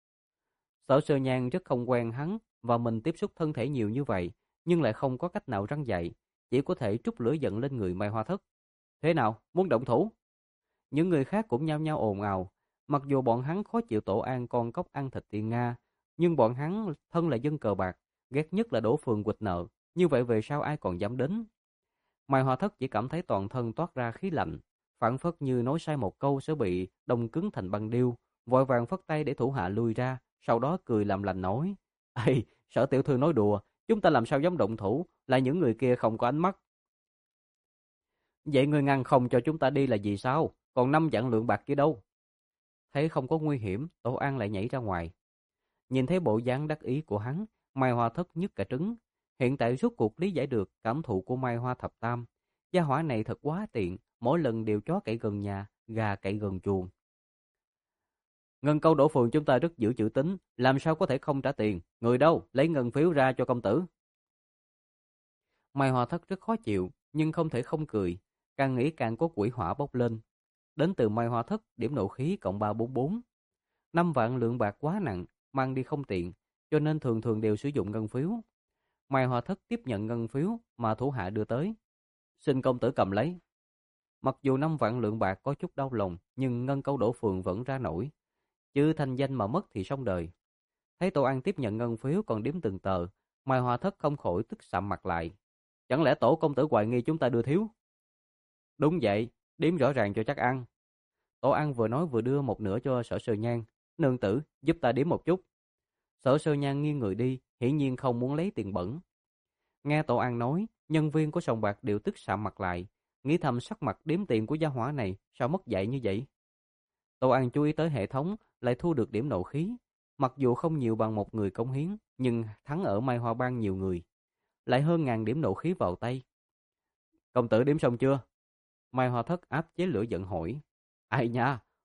Sở Sơ Nhan rất không quen hắn và mình tiếp xúc thân thể nhiều như vậy, nhưng lại không có cách nào răn dạy, chỉ có thể trút lửa giận lên người Mai Hoa Thất. Thế nào? Muốn động thủ? Những người khác cũng nhao nhao ồn ào. Mặc dù bọn hắn khó chịu Tổ An con cóc ăn thịt tiên Nga, nhưng bọn hắn thân là dân cờ bạc, ghét nhất là đổ phường quỵt nợ. Như vậy về sau ai còn dám đến? Mai Hoa Thất chỉ cảm thấy toàn thân toát ra khí lạnh, phảng phất như nói sai một câu sẽ bị đông cứng thành băng điêu, vội vàng phất tay để thủ hạ lui ra, sau đó cười làm lành nói: "Ê, Sở tiểu thư nói đùa, chúng ta làm sao dám động thủ, là những người kia không có ánh mắt." "Vậy ngươi ngăn không cho chúng ta đi là gì sao? Còn năm vạn lượng bạc kia đâu?" Thấy không có nguy hiểm, Tổ An lại nhảy ra ngoài. Nhìn thấy bộ dáng đắc ý của hắn, Mai Hoa Thất nhức cả trứng. Hiện tại rốt cuộc lý giải được cảm thụ của Mai Hoa Thập Tam. Gia hỏa này thật quá tiện, mỗi lần đều chó cậy gần nhà, gà cậy gần chuồng. Ngân câu đổ phường chúng ta rất giữ chữ tín, làm sao có thể không trả tiền? Người đâu, lấy ngân phiếu ra cho công tử. Mai Hoa Thất rất khó chịu, nhưng không thể không cười. Càng nghĩ càng có quỷ hỏa bốc lên. Đến từ Mai Hoa Thất, điểm nộ khí cộng ba trăm bốn mươi bốn. Năm vạn lượng bạc quá nặng, mang đi không tiện, cho nên thường thường đều sử dụng ngân phiếu. Mai Hoa Thất tiếp nhận ngân phiếu mà thủ hạ đưa tới. Xin công tử cầm lấy. Mặc dù năm vạn lượng bạc có chút đau lòng, nhưng ngân câu đổ phường vẫn ra nổi. Chứ thanh danh mà mất thì xong đời. Thấy Tổ An tiếp nhận ngân phiếu còn đếm từng tờ, Mai Hoa Thất không khỏi tức sạm mặt lại. Chẳng lẽ tổ công tử hoài nghi chúng ta đưa thiếu? Đúng vậy, đếm rõ ràng cho chắc ăn. Tổ An vừa nói vừa đưa một nửa cho Sở Sơ Nhan. Nương tử, giúp ta đếm một chút. Sở Sơ Nhan nghiêng người đi, hiển nhiên không muốn lấy tiền bẩn. Nghe Tổ An nói, nhân viên của sòng bạc đều tức sạm mặt lại, nghĩ thầm sắc mặt đếm tiền của gia hỏa này sao mất dạy như vậy. Tổ An chú ý tới hệ thống, lại thu được điểm nộ khí. Mặc dù không nhiều bằng một người cống hiến, nhưng thắng ở Mai Hoa Bang nhiều người. Lại hơn ngàn điểm nộ khí vào tay. Công tử đếm xong chưa? Mai Hoa Thất áp chế lửa giận hỏi. Ai nha,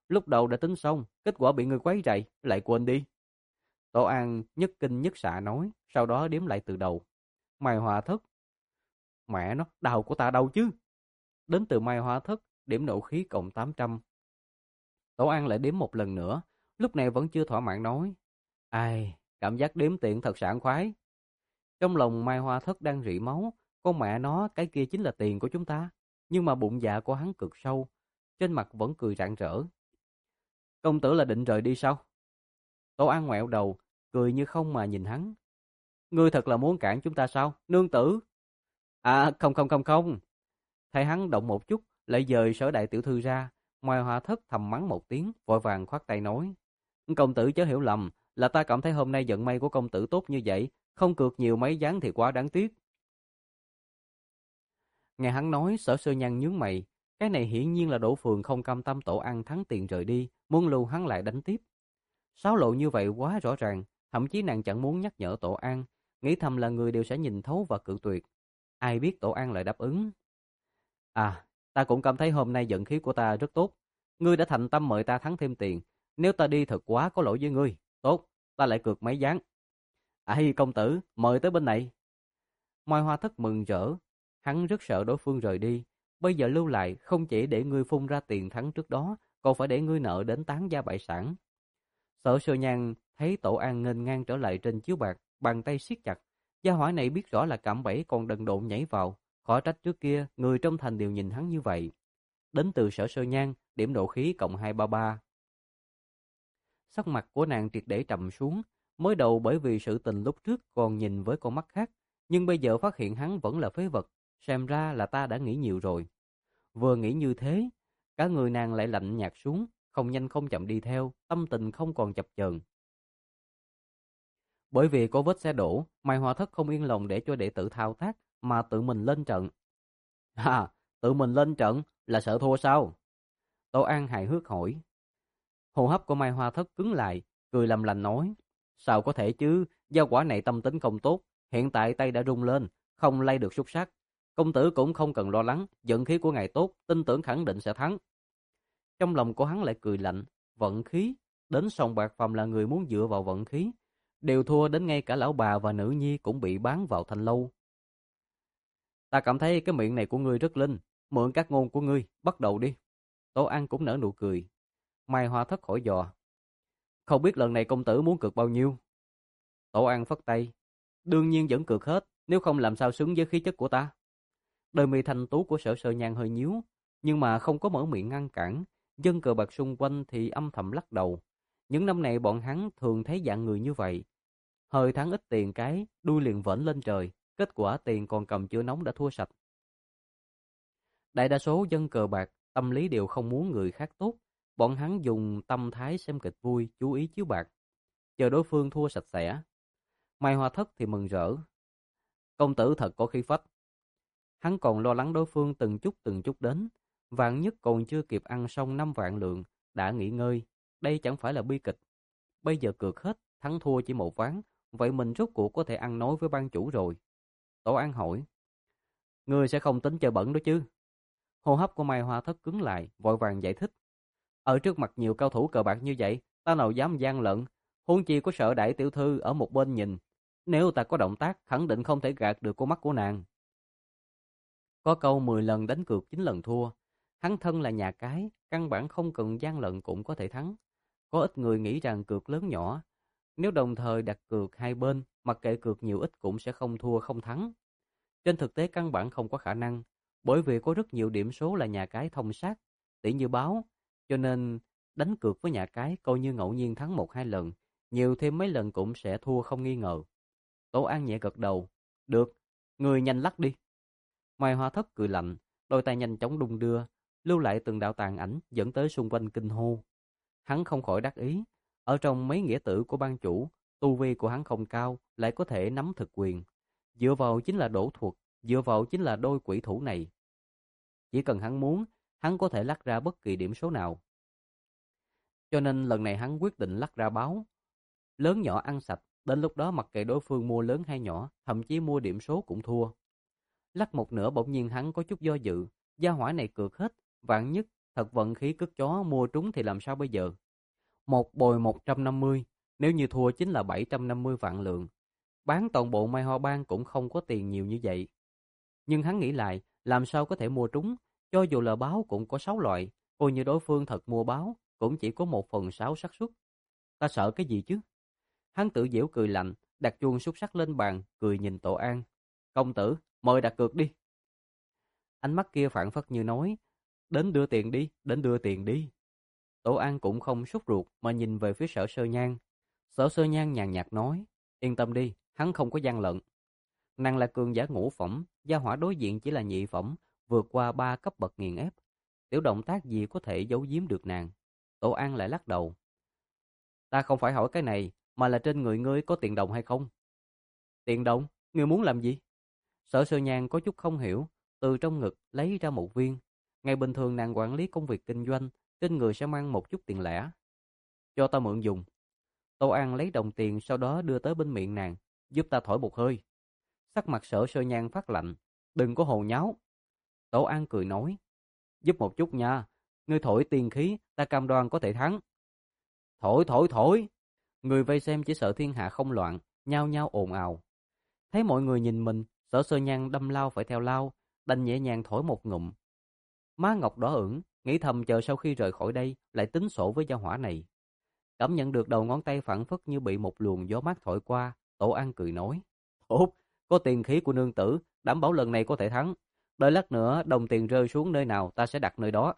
Lúc đầu đã tính xong, kết quả bị người quấy rầy, lại quên đi. Tổ An nhất kinh nhất xạ nói, sau đó đếm lại từ đầu. Mai Hoa Thất. Mẹ nó, đầu của ta đâu chứ? Đến từ Mai Hoa Thất, điểm nộ khí cộng tám trăm. Tổ An lại đếm một lần nữa, lúc này vẫn chưa thỏa mãn nói. Ai, cảm giác đếm tiền thật sảng khoái. Trong lòng Mai Hoa Thất đang rỉ máu, con mẹ nó cái kia chính là tiền của chúng ta. Nhưng mà bụng dạ của hắn cực sâu, trên mặt vẫn cười rạng rỡ. Công tử là định rời đi sao? Tổ An ngoẹo đầu, cười như không mà nhìn hắn. Ngươi thật là muốn cản chúng ta sao, nương tử? À không không không không. Thấy hắn động một chút, lại dời Sở đại tiểu thư ra. Mai Hoa Thất thầm mắng một tiếng, vội vàng khoát tay nói. Công tử chớ hiểu lầm, là ta cảm thấy hôm nay vận may của công tử tốt như vậy, không cược nhiều mấy ván thì quá đáng tiếc. Nghe hắn nói, Sở Sơ Nhan nhướng mày, cái này hiển nhiên là Đỗ Phường không cam tâm Tổ An thắng tiền rời đi, muốn lưu hắn lại đánh tiếp. Xáo lộ như vậy quá rõ ràng, thậm chí nàng chẳng muốn nhắc nhở Tổ An, nghĩ thầm là người đều sẽ nhìn thấu và cự tuyệt. Ai biết Tổ An lại đáp ứng. À, ta cũng cảm thấy hôm nay vận khí của ta rất tốt. Ngươi đã thành tâm mời ta thắng thêm tiền, nếu ta đi thật quá có lỗi với ngươi. Tốt, ta lại cược mấy ván. Ai công tử, mời tới bên này. Mai Hoa Thất mừng rỡ, hắn rất sợ đối phương rời đi. Bây giờ lưu lại không chỉ để ngươi phun ra tiền thắng trước đó, còn phải để ngươi nợ đến tán gia bại sản. Sở Sơ Nhan thấy Tổ An nghênh ngang trở lại trên chiếu bạc, bàn tay siết chặt. Gia hỏa này biết rõ là cạm bẫy còn đần độn nhảy vào, khỏi trách trước kia người trong thành đều nhìn hắn như vậy. Đến từ Sở Sơ Nhan, điểm độ khí cộng hai trăm ba mươi ba. Sắc mặt của nàng triệt để trầm xuống, mới đầu bởi vì sự tình lúc trước còn nhìn với con mắt khác, nhưng bây giờ phát hiện hắn vẫn là phế vật, xem ra là ta đã nghĩ nhiều rồi. Vừa nghĩ như thế, cả người nàng lại lạnh nhạt xuống, không nhanh không chậm đi theo, tâm tình không còn chập chờn. Bởi vì có vết xe đổ, Mai Hoa Thất không yên lòng để cho đệ tử thao tác, mà tự mình lên trận. À, tự mình lên trận là sợ thua sao? Tô An hài hước hỏi. Hô hấp của Mai Hoa Thất cứng lại, cười làm lành nói. Sao có thể chứ, gia quả này tâm tính không tốt, hiện tại tay đã rung lên, không lay được xúc sắc. Công tử cũng không cần lo lắng, vận khí của ngài tốt, tin tưởng khẳng định sẽ thắng. Trong lòng của hắn lại cười lạnh, vận khí, đến sòng bạc phàm là người muốn dựa vào vận khí, đều thua đến ngay cả lão bà và nữ nhi cũng bị bán vào thanh lâu. Ta cảm thấy cái miệng này của ngươi rất linh, mượn các ngôn của ngươi, bắt đầu đi. Tô An cũng nở nụ cười. Mai Hoa Thất hỏi dò. Không biết lần này công tử muốn cược bao nhiêu? Tô An phất tay. Đương nhiên vẫn cược hết, nếu không làm sao xứng với khí chất của ta. Đôi mi thanh tú của Sở Sơ Nhan hơi nhíu, nhưng mà không có mở miệng ngăn cản. Dân cờ bạc xung quanh thì âm thầm lắc đầu. Những năm này bọn hắn thường thấy dạng người như vậy. Hơi thắng ít tiền cái, đuôi liền vểnh lên trời, kết quả tiền còn cầm chưa nóng đã thua sạch. Đại đa số dân cờ bạc, tâm lý đều không muốn người khác tốt. Bọn hắn dùng tâm thái xem kịch vui, chú ý chiếu bạc, chờ đối phương thua sạch sẽ. Mai Hoa Thất thì mừng rỡ. Công tử thật có khí phách. Hắn còn lo lắng đối phương từng chút từng chút đến. Vạn nhất còn chưa kịp ăn xong năm vạn lượng, đã nghỉ ngơi. Đây chẳng phải là bi kịch. Bây giờ cược hết, thắng thua chỉ một ván. Vậy mình rốt cuộc có thể ăn nói với ban chủ rồi. Tổ An hỏi. Ngươi sẽ không tính chơi bẩn đó chứ? Hô hấp của Mai Hoa Thất cứng lại, vội vàng giải thích. Ở trước mặt nhiều cao thủ cờ bạc như vậy, ta nào dám gian lận, huống chi có Sở đại tiểu thư ở một bên nhìn. Nếu ta có động tác, khẳng định không thể gạt được con mắt của nàng. Có câu mười lần đánh cược chín lần thua. Hắn thân là nhà cái, căn bản không cần gian lận cũng có thể thắng. Có ít người nghĩ rằng cược lớn nhỏ, nếu đồng thời đặt cược hai bên, mặc kệ cược nhiều ít cũng sẽ không thua không thắng. Trên thực tế căn bản không có khả năng, bởi vì có rất nhiều điểm số là nhà cái thông sát, tỷ như báo, cho nên đánh cược với nhà cái coi như ngẫu nhiên thắng một hai lần, nhiều thêm mấy lần cũng sẽ thua không nghi ngờ. Tổ An nhẹ gật đầu, được, người nhanh lắc đi. Mai Hoa Thất cười lạnh, đôi tay nhanh chóng đung đưa, lưu lại từng đạo tàn ảnh dẫn tới xung quanh kinh hô. Hắn không khỏi đắc ý, ở trong mấy nghĩa tử của ban chủ, tu vi của hắn không cao, lại có thể nắm thực quyền. Dựa vào chính là đổ thuật, dựa vào chính là đôi quỷ thủ này. Chỉ cần hắn muốn, hắn có thể lắc ra bất kỳ điểm số nào. Cho nên lần này hắn quyết định lắc ra báo. Lớn nhỏ ăn sạch, đến lúc đó mặc kệ đối phương mua lớn hay nhỏ, thậm chí mua điểm số cũng thua. Lắc một nửa bỗng nhiên hắn có chút do dự, gia hỏa này cược hết, vạn nhất Thật vận khí cứt chó mua trúng thì làm sao bây giờ? Một bồi một trăm năm mươi, nếu như thua chính là bảy trăm năm mươi vạn lượng. Bán toàn bộ Mai Hoa Bang cũng không có tiền nhiều như vậy. Nhưng hắn nghĩ lại, làm sao có thể mua trúng, cho dù là báo cũng có sáu loại, coi như đối phương thật mua báo, cũng chỉ có một phần sáu xác suất. Ta sợ cái gì chứ? Hắn tự giễu cười lạnh, đặt chuông xúc sắc lên bàn, cười nhìn Tổ An. Công tử, mời đặt cược đi. Ánh mắt kia phảng phất như nói, đến đưa tiền đi, đến đưa tiền đi. Tổ An cũng không sốt ruột mà nhìn về phía Sở Sơ Nhan. Sở Sơ Nhan nhàn nhạt nói, yên tâm đi, hắn không có gian lận. Nàng là cường giả ngũ phẩm, gia hỏa đối diện chỉ là nhị phẩm, vượt qua ba cấp bậc nghiền ép. Tiểu động tác gì có thể giấu giếm được nàng? Tổ An lại lắc đầu. Ta không phải hỏi cái này, mà là trên người ngươi có tiền đồng hay không? Tiền đồng? Ngươi muốn làm gì? Sở Sơ Nhan có chút không hiểu, từ trong ngực lấy ra một viên. Ngày bình thường nàng quản lý công việc kinh doanh, trên người sẽ mang một chút tiền lẻ. Cho ta mượn dùng. Tô An lấy đồng tiền sau đó đưa tới bên miệng nàng, giúp ta thổi một hơi. Sắc mặt Sở Sơ Nhan phát lạnh, đừng có hồ nháo. Tổ An cười nói, giúp một chút nha, ngươi thổi tiền khí, ta cam đoan có thể thắng. Thổi thổi thổi. Người vây xem chỉ sợ thiên hạ không loạn, nhao nhao ồn ào. Thấy mọi người nhìn mình, Sở Sơ Nhan đâm lao phải theo lao, đành nhẹ nhàng thổi một ngụm. Má ngọc đỏ ửng, nghĩ thầm chờ sau khi rời khỏi đây lại tính sổ với gia hỏa này. Cảm nhận được đầu ngón tay phảng phất như bị một luồng gió mát thổi qua, Tổ An cười nói, tốt, có tiền khí của nương tử, đảm bảo lần này có thể thắng. Đợi lát nữa đồng tiền rơi xuống nơi nào ta sẽ đặt nơi đó.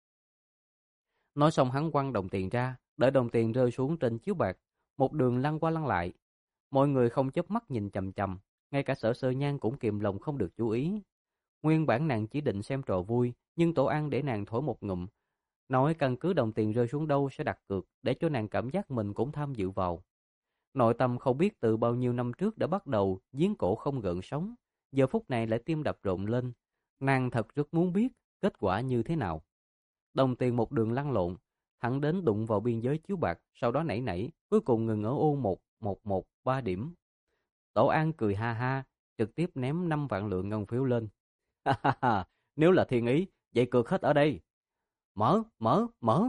Nói xong hắn quăng đồng tiền ra, đợi đồng tiền rơi xuống trên chiếu bạc, một đường lăn qua lăn lại. Mọi người không chớp mắt nhìn chằm chằm, ngay cả Sở Sơ Nhan cũng kìm lòng không được chú ý. Nguyên bản nàng chỉ định xem trò vui, nhưng Tổ An để nàng thổi một ngụm, nói căn cứ đồng tiền rơi xuống đâu sẽ đặt cược, để cho nàng cảm giác mình cũng tham dự vào. Nội tâm không biết từ bao nhiêu năm trước đã bắt đầu giếng cổ không gợn sóng, giờ phút này lại tim đập rộn lên. Nàng thật rất muốn biết kết quả như thế nào. Đồng tiền một đường lăn lộn, thẳng đến đụng vào biên giới chiếu bạc, sau đó nảy nảy, cuối cùng ngừng ở ô một một một ba điểm. Tổ An cười ha ha, trực tiếp ném năm vạn lượng ngân phiếu lên. Ha ha ha, nếu là thiên ý, vậy cược hết ở đây. Mở, mở, mở.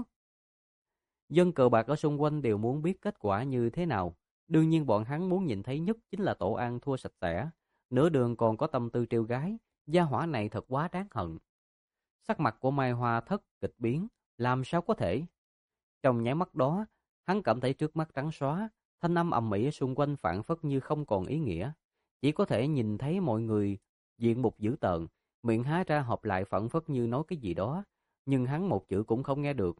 Dân cờ bạc ở xung quanh đều muốn biết kết quả như thế nào. Đương nhiên bọn hắn muốn nhìn thấy nhất chính là Tổ An thua sạch sẽ. Nửa đường còn có tâm tư trêu gái, gia hỏa này thật quá đáng hận. Sắc mặt của Mai Hoa Thất kịch biến, làm sao có thể? Trong nháy mắt đó, hắn cảm thấy trước mắt trắng xóa, thanh âm ầm ĩ xung quanh phảng phất như không còn ý nghĩa. Chỉ có thể nhìn thấy mọi người diện mục dữ tợn, miệng há ra hợp lại phảng phất như nói cái gì đó, nhưng hắn một chữ cũng không nghe được.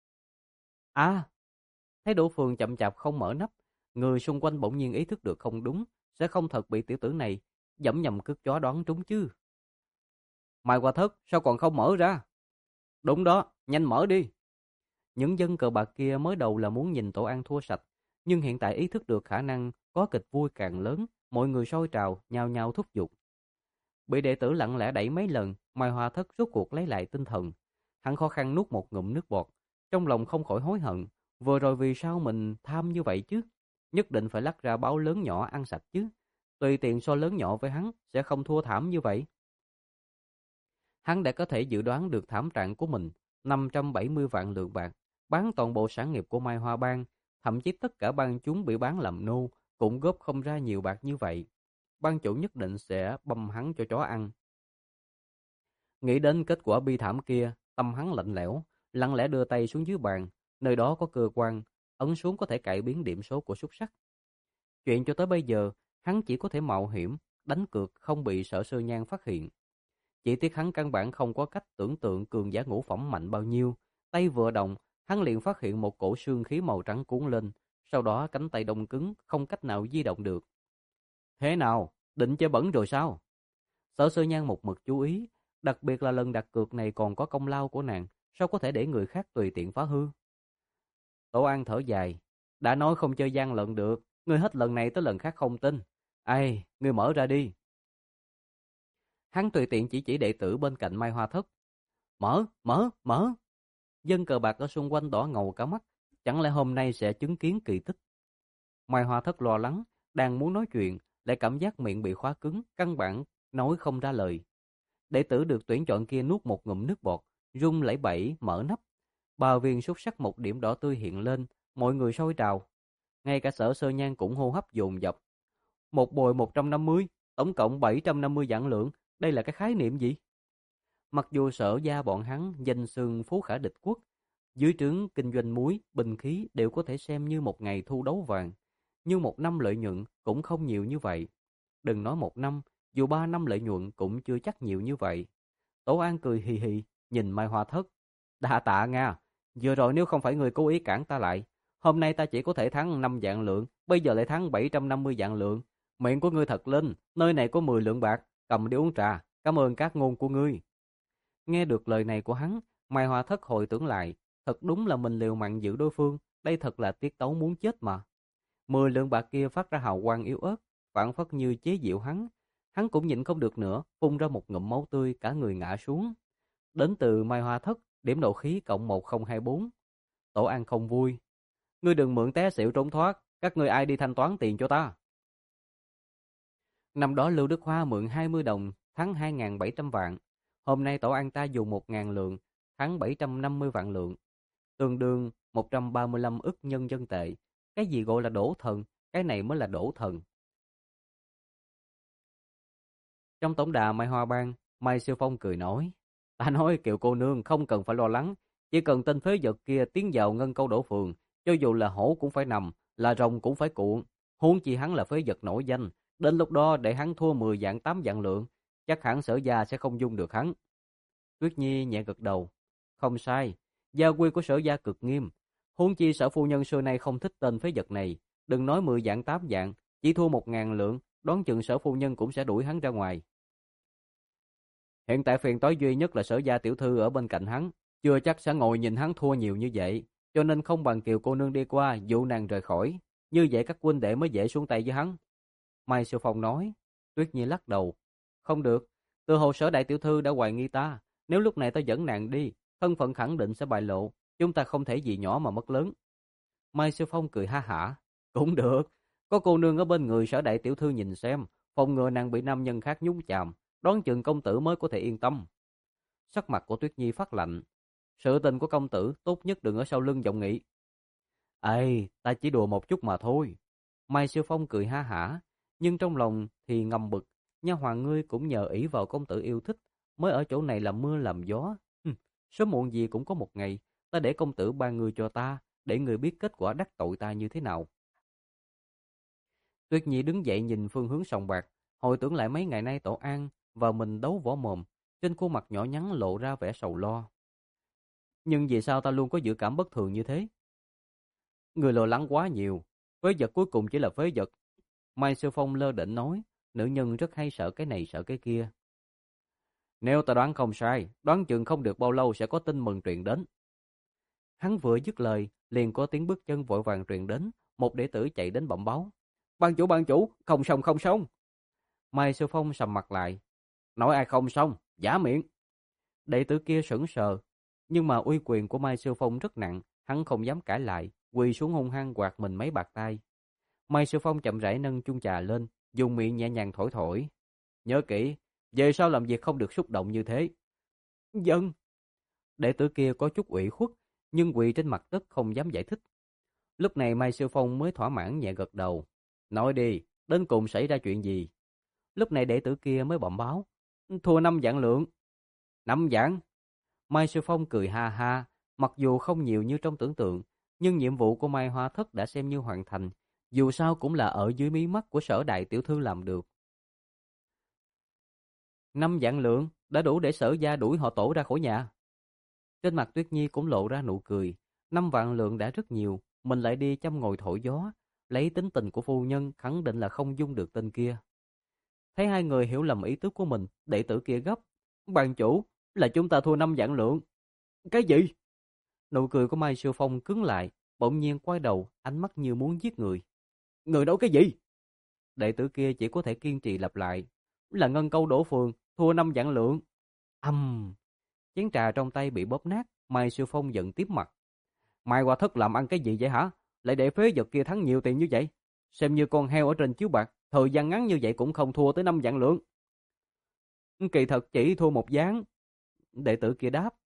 À! Thấy Đỗ Phường chậm chạp không mở nắp, người xung quanh bỗng nhiên ý thức được không đúng, sẽ không thật bị tiểu tử này dẫm nhầm cứt chó đoán trúng chứ. Mai Hoa Thất, sao còn không mở ra? Đúng đó, nhanh mở đi. Những dân cờ bạc kia mới đầu là muốn nhìn Tổ An thua sạch, nhưng hiện tại ý thức được khả năng có kịch vui càng lớn, mọi người sôi trào, nhao nhao thúc giục. Bị đệ tử lặng lẽ đẩy mấy lần, Mai Hoa Thất rốt cuộc lấy lại tinh thần. Hắn khó khăn nuốt một ngụm nước bọt, trong lòng không khỏi hối hận, vừa rồi vì sao mình tham như vậy chứ? Nhất định phải lắc ra báo lớn nhỏ ăn sạch chứ. Tùy tiện so lớn nhỏ với hắn sẽ không thua thảm như vậy. Hắn đã có thể dự đoán được thảm trạng của mình, năm trăm bảy mươi vạn lượng bạc, bán toàn bộ sản nghiệp của Mai Hoa Bang, thậm chí tất cả bang chúng bị bán làm nô, cũng góp không ra nhiều bạc như vậy. Ban chủ nhất định sẽ băm hắn cho chó ăn. Nghĩ đến kết quả bi thảm kia, tâm hắn lạnh lẽo, lặng lẽ đưa tay xuống dưới bàn, nơi đó có cơ quan, ấn xuống có thể cải biến điểm số của xúc sắc. Chuyện cho tới bây giờ, hắn chỉ có thể mạo hiểm, đánh cược không bị Sở Sơ Nhan phát hiện. Chỉ tiếc hắn căn bản không có cách tưởng tượng cường giả ngũ phẩm mạnh bao nhiêu. Tay vừa động, hắn liền phát hiện một cổ xương khí màu trắng cuốn lên, sau đó cánh tay đông cứng, không cách nào di động được. Thế nào, định chơi bẩn rồi sao? Sở Sơ Nhan một mực chú ý, đặc biệt là lần đặt cược này còn có công lao của nàng, sao có thể để người khác tùy tiện phá hư? Tổ An thở dài, đã nói không chơi gian lận được, ngươi hết lần này tới lần khác không tin. Ai, ngươi mở ra đi. Hắn tùy tiện chỉ chỉ đệ tử bên cạnh Mai Hoa Thất. Mở, mở, mở. Dân cờ bạc ở xung quanh đỏ ngầu cả mắt, chẳng lẽ hôm nay sẽ chứng kiến kỳ tích? Mai Hoa Thất lo lắng, đang muốn nói chuyện, lại cảm giác miệng bị khóa cứng, căn bản nói không ra lời. Đệ tử được tuyển chọn kia nuốt một ngụm nước bọt, rung lẩy bẩy mở nắp. Ba viên xúc sắc một điểm đỏ tươi hiện lên, mọi người sôi trào. Ngay cả Sở Sơ Nhan cũng hô hấp dồn dập. Một bồi một trăm năm mươi, tổng cộng bảy trăm năm mươi vạn lượng, đây là cái khái niệm gì? Mặc dù Sở gia bọn hắn danh xưng phú khả địch quốc, dưới trướng kinh doanh muối, binh khí đều có thể xem như một ngày thu đấu vàng, nhưng một năm lợi nhuận cũng không nhiều như vậy. Đừng nói một năm, dù ba năm lợi nhuận cũng chưa chắc nhiều như vậy. Tố An cười hì hì, nhìn Mai Hoa Thất. Đa tạ Nga, vừa rồi nếu không phải người cố ý cản ta lại, hôm nay ta chỉ có thể thắng năm vạn lượng, bây giờ lại thắng bảy trăm năm mươi vạn lượng. Miệng của ngươi thật linh, nơi này có mười lượng bạc, cầm đi uống trà, cảm ơn các ngôn của ngươi. Nghe được lời này của hắn, Mai Hoa Thất hồi tưởng lại, thật đúng là mình liều mạng giữ đối phương, đây thật là tiết tấu muốn chết mà. Mười lượng bạc kia phát ra hào quang yếu ớt, phảng phất như chế giễu hắn. Hắn cũng nhịn không được nữa, phun ra một ngụm máu tươi, cả người ngã xuống. Đến từ Mai Hoa Thất, điểm độ khí cộng một không hai bốn. Tổ An không vui. Ngươi đừng mượn té xỉu trốn thoát, các ngươi ai đi thanh toán tiền cho ta. Năm đó Lưu Đức Hoa mượn hai mươi đồng, thắng hai nghìn bảy trăm vạn. Hôm nay Tổ An ta dùng một nghìn lượng, thắng bảy trăm năm mươi vạn lượng. Tương đương một trăm ba mươi lăm ức nhân dân tệ. Cái gì gọi là đổ thần, cái này mới là đổ thần. Trong tổng đà Mai Hoa Bang, Mai Siêu Phong cười nói. Ta nói Kiều cô nương không cần phải lo lắng, chỉ cần tên phế vật kia tiến vào ngân câu đổ phường, cho dù là hổ cũng phải nằm, là rồng cũng phải cuộn. Huống chi hắn là phế vật nổi danh, đến lúc đó để hắn thua mười vạn tám vạn lượng, chắc hẳn Sở gia sẽ không dung được hắn. Tuyết Nhi nhẹ gật đầu. Không sai, gia quy của Sở gia cực nghiêm. Huống chi Sở phu nhân xưa nay không thích tên phế vật này, đừng nói mười vạn tám vạn, chỉ thua một ngàn lượng, đoán chừng Sở phu nhân cũng sẽ đuổi hắn ra ngoài. Hiện tại phiền toái duy nhất là Sở gia tiểu thư ở bên cạnh hắn, chưa chắc sẽ ngồi nhìn hắn thua nhiều như vậy, cho nên không bằng Kiều cô nương đi qua dụ nàng rời khỏi, như vậy các huynh đệ mới dễ xuống tay với hắn. Mai Siêu Phong nói. Tuyết Nhi lắc đầu. Không được, từ hồ Sở đại tiểu thư đã hoài nghi ta, nếu lúc này ta dẫn nàng đi, thân phận khẳng định sẽ bại lộ, chúng ta không thể vì nhỏ mà mất lớn. Mai Siêu Phong cười ha hả. Cũng được, có cô nương ở bên người Sở đại tiểu thư nhìn xem, phòng ngừa nàng bị nam nhân khác nhúng chàm, đoán chừng công tử mới có thể yên tâm. Sắc mặt của Tuyết Nhi phát lạnh. Sự tình của công tử tốt nhất đừng ở sau lưng giọng nghị. Ê, ta chỉ đùa một chút mà thôi. Mai Siêu Phong cười ha hả, nhưng trong lòng thì ngầm bực. Nha hoàng ngươi cũng nhờ ỷ vào công tử yêu thích, mới ở chỗ này làm mưa làm gió. Hừm, sớm muộn gì cũng có một ngày, ta để công tử ban ngươi cho ta, để ngươi biết kết quả đắc tội ta như thế nào. Tuyết Nhi đứng dậy nhìn phương hướng sòng bạc, hồi tưởng lại mấy ngày nay Tổ An và mình đấu võ mồm, trên khuôn mặt nhỏ nhắn lộ ra vẻ sầu lo. Nhưng vì sao ta luôn có dự cảm bất thường như thế? Người lo lắng quá nhiều, phế vật cuối cùng chỉ là phế vật. Mai Siêu Phong lơ đễnh nói, nữ nhân rất hay sợ cái này sợ cái kia. Nếu ta đoán không sai, đoán chừng không được bao lâu sẽ có tin mừng truyền đến. Hắn vừa dứt lời, liền có tiếng bước chân vội vàng truyền đến, một đệ tử chạy đến bẩm báo. Ban chủ ban chủ, không xong không xong. Mai Siêu Phong sầm mặt lại. Nói ai không xong, giả miệng. Đệ tử kia sững sờ, nhưng mà uy quyền của Mai Siêu Phong rất nặng, hắn không dám cãi lại, quỳ xuống hung hăng quạt mình mấy bạt tay. Mai Siêu Phong chậm rãi nâng chung trà lên, dùng miệng nhẹ nhàng thổi thổi. Nhớ kỹ, về sau làm việc không được xúc động như thế. Dân. Đệ tử kia có chút ủy khuất, nhưng quỳ trên mặt đất không dám giải thích. Lúc này Mai Siêu Phong mới thỏa mãn nhẹ gật đầu. Nói đi, đến cùng xảy ra chuyện gì? Lúc này đệ tử kia mới bẩm báo. Thua năm vạn lượng. Năm vạn? Mai Siêu Phong cười ha ha, mặc dù không nhiều như trong tưởng tượng, nhưng nhiệm vụ của Mai Hoa Thất đã xem như hoàn thành, dù sao cũng là ở dưới mí mắt của Sở đại tiểu thư làm được. Năm vạn lượng đã đủ để Sở gia đuổi họ Tổ ra khỏi nhà. Trên mặt Tuyết Nhi cũng lộ ra nụ cười, năm vạn lượng đã rất nhiều, mình lại đi chăm ngồi thổi gió, lấy tính tình của phu nhân khẳng định là không dung được tên kia. Thấy hai người hiểu lầm ý tứ của mình, đệ tử kia gấp. Bàn chủ, là chúng ta thua năm vạn lượng. Cái gì? Nụ cười của Mai Siêu Phong cứng lại, bỗng nhiên quay đầu, ánh mắt như muốn giết người. Người nói cái gì? Đệ tử kia chỉ có thể kiên trì lặp lại. Là ngân câu đổ phường, thua năm vạn lượng. Âm! Uhm. Chén trà trong tay bị bóp nát, Mai Siêu Phong giận tiếp mặt. Mai Hoa Thất làm ăn cái gì vậy hả? Lại để phế vật kia thắng nhiều tiền như vậy? Xem như con heo ở trên chiếu bạc, thời gian ngắn như vậy cũng không thua tới năm vạn lượng. Kỳ thật chỉ thua một ván. Đệ tử kia đáp.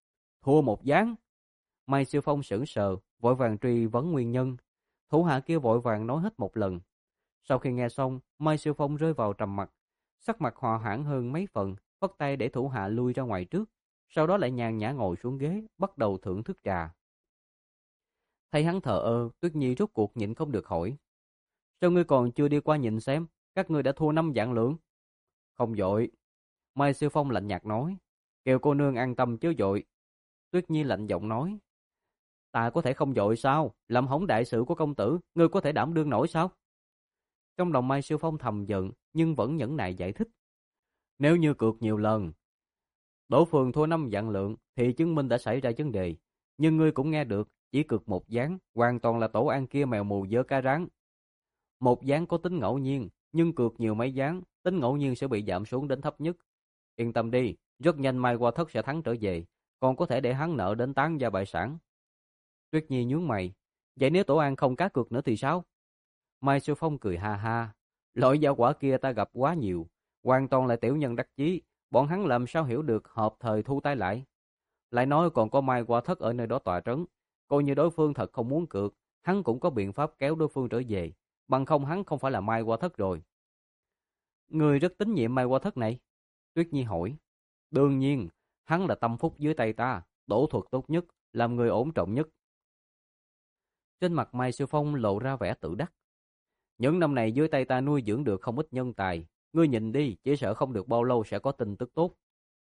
Thua một ván. Mai Siêu Phong sững sờ, vội vàng truy vấn nguyên nhân. Thủ hạ kia vội vàng nói hết một lần. Sau khi nghe xong, Mai Siêu Phong rơi vào trầm mặc, sắc mặt hòa hoãn hơn mấy phần, vất tay để thủ hạ lui ra ngoài trước, sau đó lại nhàn nhã ngồi xuống ghế, bắt đầu thưởng thức trà. Thấy hắn thờ ơ, Tuyết Nhi rốt cuộc nhịn không được hỏi: sao ngươi còn chưa đi qua nhìn xem, các ngươi đã thua năm vạn lượng? Không vội. Mai Siêu Phong lạnh nhạt nói. Kêu cô nương an tâm chứ vội. Tuyết Nhi lạnh giọng nói. Ta có thể không vội sao? Làm hỏng đại sự của công tử, ngươi có thể đảm đương nổi sao? Trong lòng Mai Siêu Phong thầm giận, nhưng vẫn nhẫn nại giải thích. Nếu như cược nhiều lần, đối phương thua năm vạn lượng, thì chứng minh đã xảy ra vấn đề. Nhưng ngươi cũng nghe được, chỉ cược một ván, hoàn toàn là tổ ăn kia mèo mù dơ cá rán. Một ván có tính ngẫu nhiên, nhưng cược nhiều mấy ván, tính ngẫu nhiên sẽ bị giảm xuống đến thấp nhất. Yên tâm đi, rất nhanh Mai Qua Thất sẽ thắng trở về, còn có thể để hắn nợ đến tán gia bại sản. Tuyết Nhi nhướng mày, vậy nếu tổ an không cá cược nữa thì sao? Mai Siêu Phong cười ha ha, loại gia quả kia ta gặp quá nhiều, hoàn toàn là tiểu nhân đắc chí, bọn hắn làm sao hiểu được hợp thời thu tay lại. Lại nói còn có Mai Qua Thất ở nơi đó tọa trấn, coi như đối phương thật không muốn cược, hắn cũng có biện pháp kéo đối phương trở về, bằng không hắn không phải là Mai Qua Thất rồi. Người rất tín nhiệm Mai Qua Thất này? Tuyết Nhi hỏi. Đương nhiên, hắn là tâm phúc dưới tay ta, đổ thuật tốt nhất, làm người ổn trọng nhất. Trên mặt Mai Siêu Phong lộ ra vẻ tự đắc. Những năm này dưới tay ta nuôi dưỡng được không ít nhân tài, ngươi nhìn đi, chỉ sợ không được bao lâu sẽ có tin tức tốt.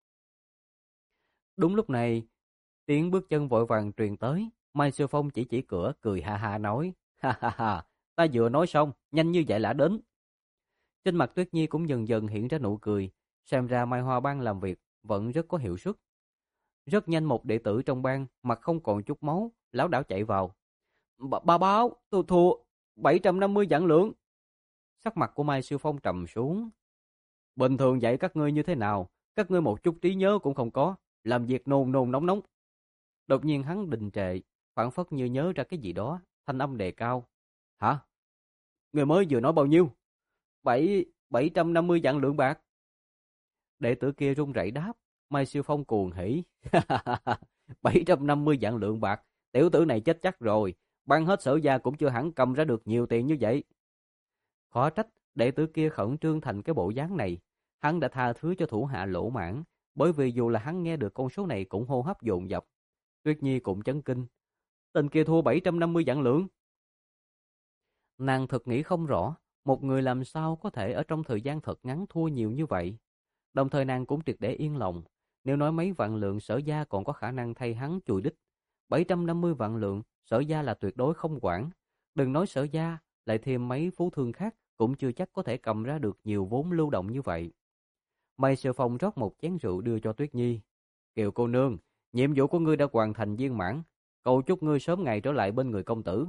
Đúng lúc này, tiếng bước chân vội vàng truyền tới, Mai Siêu Phong chỉ chỉ cửa cười ha ha nói, ha ha ha, ta vừa nói xong, nhanh như vậy là đến. Trên mặt Tuyết Nhi cũng dần dần hiện ra nụ cười, xem ra Mai Hoa Bang làm việc vẫn rất có hiệu suất. Rất nhanh một đệ tử trong bang mặt không còn chút máu, lảo đảo chạy vào. Bà báo, tôi thua bảy trăm năm mươi vạn lượng. Sắc mặt của Mai Siêu Phong trầm xuống. Bình thường dạy các ngươi như thế nào, các ngươi một chút trí nhớ cũng không có, làm việc nôn nôn nóng nóng. Đột nhiên hắn đình trệ, phảng phất như nhớ ra cái gì đó, thanh âm đề cao. Hả? Người mới vừa nói bao nhiêu? Bảy, bảy trăm năm mươi vạn lượng bạc. Đệ tử kia run rẩy đáp. Mai Siêu Phong cuồng hỉ. bảy trăm năm mươi vạn lượng bạc, tiểu tử này chết chắc rồi, ban hết Sở gia cũng chưa hẳn cầm ra được nhiều tiền như vậy. Khó trách đệ tử kia khẩn trương thành cái bộ dáng này, hắn đã tha thứ cho thủ hạ lỗ mãn, bởi vì dù là hắn nghe được con số này cũng hô hấp dồn dập. Tuyết Nhi cũng chấn kinh. Tên kia thua bảy trăm năm mươi vạn lượng. Nàng thật nghĩ không rõ, một người làm sao có thể ở trong thời gian thật ngắn thua nhiều như vậy. Đồng thời nàng cũng triệt để yên lòng, nếu nói mấy vạn lượng Sở gia còn có khả năng thay hắn chùi đích, bảy trăm năm mươi vạn lượng Sở gia là tuyệt đối không quản. Đừng nói Sở gia, lại thêm mấy phú thương khác cũng chưa chắc có thể cầm ra được nhiều vốn lưu động như vậy. Mai Siêu Phong rót một chén rượu đưa cho Tuyết Nhi. Kiều cô nương, nhiệm vụ của ngươi đã hoàn thành viên mãn, cầu chúc ngươi sớm ngày trở lại bên người công tử.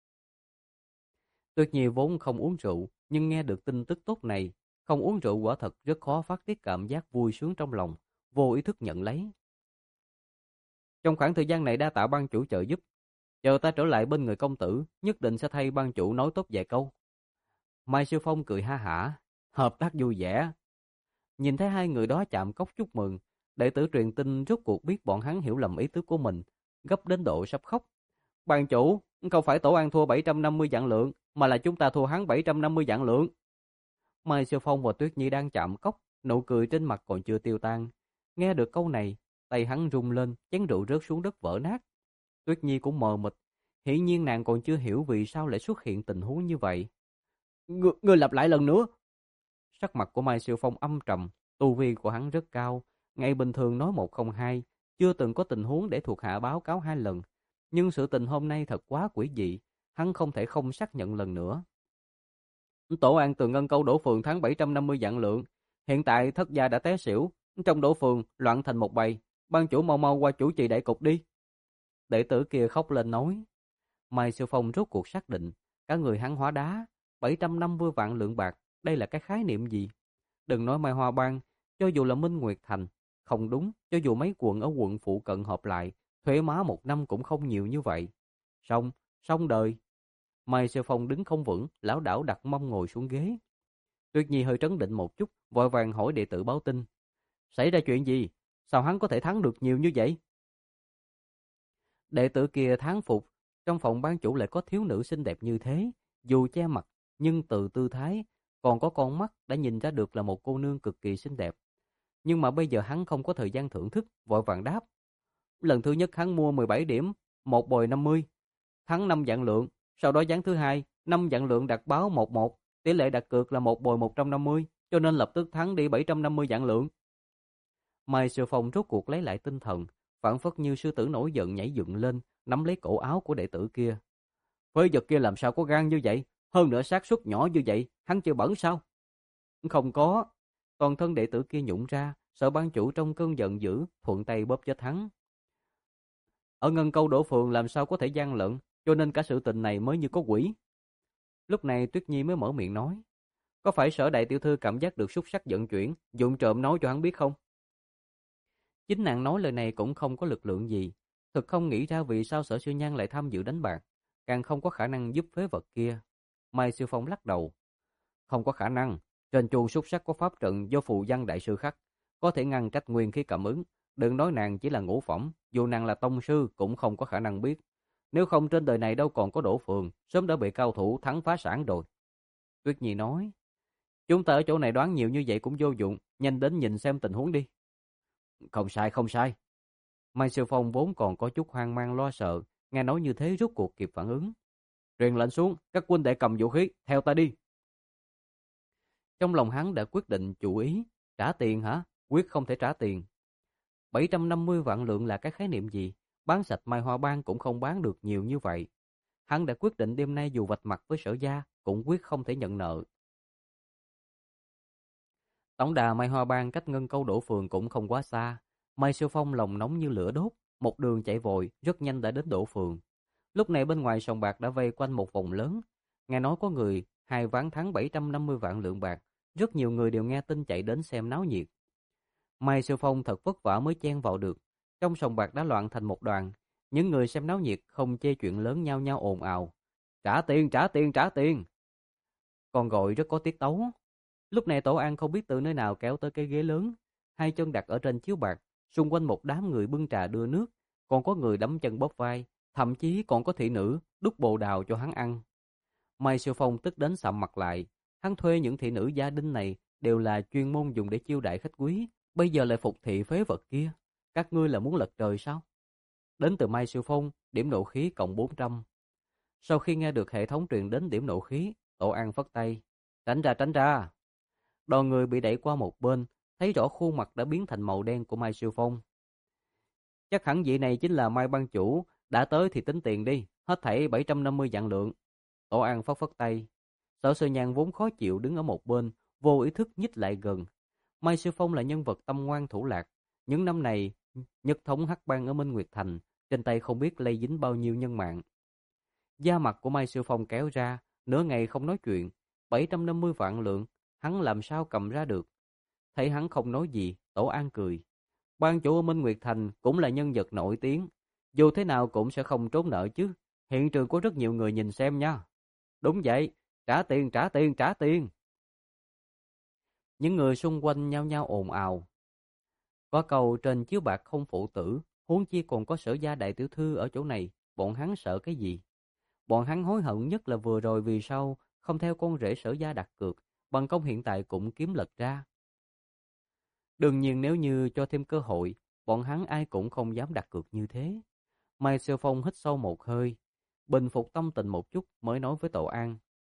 Tuyết Nhi vốn không uống rượu, nhưng nghe được tin tức tốt này, không uống rượu quả thật rất khó phát tiết cảm giác vui sướng trong lòng, vô ý thức nhận lấy. Trong khoảng thời gian này đa tạ ban chủ trợ giúp, chờ ta trở lại bên người công tử, nhất định sẽ thay ban chủ nói tốt vài câu. Mai Siêu Phong cười ha hả, hợp tác vui vẻ. Nhìn thấy hai người đó chạm cốc chúc mừng, đệ tử truyền tin rốt cuộc biết bọn hắn hiểu lầm ý tứ của mình, gấp đến độ sắp khóc. Ban chủ, không phải tổ an thua bảy trăm năm mươi vạn lượng, mà là chúng ta thua hắn bảy trăm năm mươi vạn lượng. Mai Siêu Phong và Tuyết Nhi đang chạm cốc, nụ cười trên mặt còn chưa tiêu tan. Nghe được câu này, tay hắn rung lên, chén rượu rớt xuống đất vỡ nát. Tuyết Nhi cũng mờ mịt, hiển nhiên nàng còn chưa hiểu vì sao lại xuất hiện tình huống như vậy. Ngươi, ngươi lặp lại lần nữa. Sắc mặt của Mai Siêu Phong âm trầm, tu vi của hắn rất cao, ngày bình thường nói một không hai, chưa từng có tình huống để thuộc hạ báo cáo hai lần. Nhưng sự tình hôm nay thật quá quỷ dị, hắn không thể không xác nhận lần nữa. Tổ an từ ngân câu đổ phường thắng bảy trăm năm mươi vạn lượng, hiện tại thất gia đã té xỉu, trong đổ phường loạn thành một bầy, ban chủ mau mau qua chủ trì đại cục đi. Đệ tử kia khóc lên nói. Mai Siêu Phong rốt cuộc xác định, cả người hắn hóa đá, bảy trăm năm mươi vạn lượng bạc, đây là cái khái niệm gì? Đừng nói Mai Hoa Bang, cho dù là Minh Nguyệt Thành, không đúng, cho dù mấy quận ở quận phụ cận hợp lại, thuế má một năm cũng không nhiều như vậy. Xong, xong đời. Mai Siêu Phong đứng không vững, lảo đảo đặt mông ngồi xuống ghế. Tuyết Nhi hơi trấn định một chút, vội vàng hỏi đệ tử báo tin. Xảy ra chuyện gì? Sao hắn có thể thắng được nhiều như vậy? Đệ tử kia thán phục, trong phòng ban chủ lại có thiếu nữ xinh đẹp như thế, dù che mặt, nhưng từ tư thái, còn có con mắt đã nhìn ra được là một cô nương cực kỳ xinh đẹp. Nhưng mà bây giờ hắn không có thời gian thưởng thức, vội vàng đáp. Lần thứ nhất hắn mua mười bảy điểm, một bồi năm mươi, thắng năm vạn lượng, sau đó ván thứ hai, năm vạn lượng đặt báo một một, tỷ lệ đặt cược là một bồi một trăm năm mươi, cho nên lập tức thắng đi bảy trăm năm mươi vạn lượng. Mai Siêu Phong rốt cuộc lấy lại tinh thần, phảng phất như sư tử nổi giận nhảy dựng lên, nắm lấy cổ áo của đệ tử kia. Phế vật kia làm sao có gan như vậy? Hơn nữa xác suất nhỏ như vậy, hắn chưa bẩn sao? Không có. Toàn thân đệ tử kia nhũng ra, sợ ban chủ trong cơn giận dữ, thuận tay bóp chết hắn. Ở Ngân Câu Đổ Phường làm sao có thể gian lận, cho nên cả sự tình này mới như có quỷ. Lúc này Tuyết Nhi mới mở miệng nói. Có phải Sở đại tiểu thư cảm giác được xúc sắc vận chuyển, vụng trộm nói cho hắn biết không? Chính nàng nói lời này cũng không có lực lượng gì. Thực không nghĩ ra vì sao Sở Sư Nhan lại tham dự đánh bạc, càng không có khả năng giúp phế vật kia. Mai Siêu Phong lắc đầu. Không có khả năng, trên chuông xúc sắc có pháp trận do phù văn đại sư khắc, có thể ngăn cách nguyên khí cảm ứng. Đừng nói nàng chỉ là ngũ phẩm, dù nàng là tông sư cũng không có khả năng biết. Nếu không trên đời này đâu còn có Đổ Phường, sớm đã bị cao thủ thắng phá sản rồi. Tuyết Nhi nói. Chúng ta ở chỗ này đoán nhiều như vậy cũng vô dụng, nhanh đến nhìn xem tình huống đi. Không sai, không sai. Mai Siêu Phong vốn còn có chút hoang mang lo sợ, nghe nói như thế rút cuộc kịp phản ứng. Truyền lệnh xuống, các huynh đệ cầm vũ khí, theo ta đi. Trong lòng hắn đã quyết định chủ ý, trả tiền hả? Quyết không thể trả tiền. bảy trăm năm mươi vạn lượng là cái khái niệm gì? Bán sạch Mai Hoa Bang cũng không bán được nhiều như vậy. Hắn đã quyết định đêm nay dù vạch mặt với Sở gia, cũng quyết không thể nhận nợ. Tổng đà Mai Hoa Bang cách Ngân Câu Đổ Phường cũng không quá xa. Mai Siêu Phong lòng nóng như lửa đốt, một đường chạy vội, rất nhanh đã đến Đổ Phường. Lúc này bên ngoài sòng bạc đã vây quanh một vòng lớn. Nghe nói có người hai ván thắng bảy trăm năm mươi vạn lượng bạc, rất nhiều người đều nghe tin chạy đến xem náo nhiệt. Mai Siêu Phong thật vất vả mới chen vào được. Trong sòng bạc đã loạn thành một đoàn. Những người xem náo nhiệt không chê chuyện lớn nhao nhao ồn ào. Trả tiền, trả tiền, trả tiền. Còn gọi rất có tiết tấu. Lúc này Tổ An không biết từ nơi nào kéo tới cái ghế lớn, hai chân đặt ở trên chiếu bạc, xung quanh một đám người bưng trà đưa nước, còn có người đấm chân bóp vai, thậm chí còn có thị nữ đút bồ đào cho hắn ăn. Mai Siêu Phong tức đến sạm mặt lại, hắn thuê những thị nữ gia đình này đều là chuyên môn dùng để chiêu đãi khách quý, bây giờ lại phục thị phế vật kia, các ngươi là muốn lật trời sao? Đến từ Mai Siêu Phong, điểm nộ khí cộng bốn trăm. Sau khi nghe được hệ thống truyền đến điểm nộ khí, Tổ An phất tay, tránh ra tránh ra. Đoàn người bị đẩy qua một bên, thấy rõ khuôn mặt đã biến thành màu đen của Mai Siêu Phong. Chắc hẳn vị này chính là Mai ban chủ, đã tới thì tính tiền đi, hết thảy bảy trăm năm mươi vạn lượng. Tổ An phất phất tay. Sở Sư Nhan vốn khó chịu đứng ở một bên, vô ý thức nhích lại gần. Mai Siêu Phong là nhân vật tâm ngoan thủ lạc. Những năm này, nhất thống hắc bang ở Minh Nguyệt Thành, trên tay không biết lây dính bao nhiêu nhân mạng. Da mặt của Mai Siêu Phong kéo ra, nửa ngày không nói chuyện, bảy trăm năm mươi vạn lượng, hắn làm sao cầm ra được. Thấy hắn không nói gì, Tổ An cười. Ban chủ ở Minh Nguyệt Thành cũng là nhân vật nổi tiếng, dù thế nào cũng sẽ không trốn nợ chứ. Hiện trường có rất nhiều người nhìn xem nha. Đúng vậy, trả tiền, trả tiền, trả tiền. Những người xung quanh nhao nhao ồn ào. Có câu trên chiếu bạc không phụ tử, huống chi còn có Sở gia đại tiểu thư ở chỗ này, bọn hắn sợ cái gì? Bọn hắn hối hận nhất là vừa rồi vì sao không theo con rể Sở gia đặt cược, bằng công hiện tại cũng kiếm lật ra. Đương nhiên nếu như cho thêm cơ hội, bọn hắn ai cũng không dám đặt cược như thế. Mai Siêu Phong hít sâu một hơi, bình phục tâm tình một chút mới nói với Tổ An.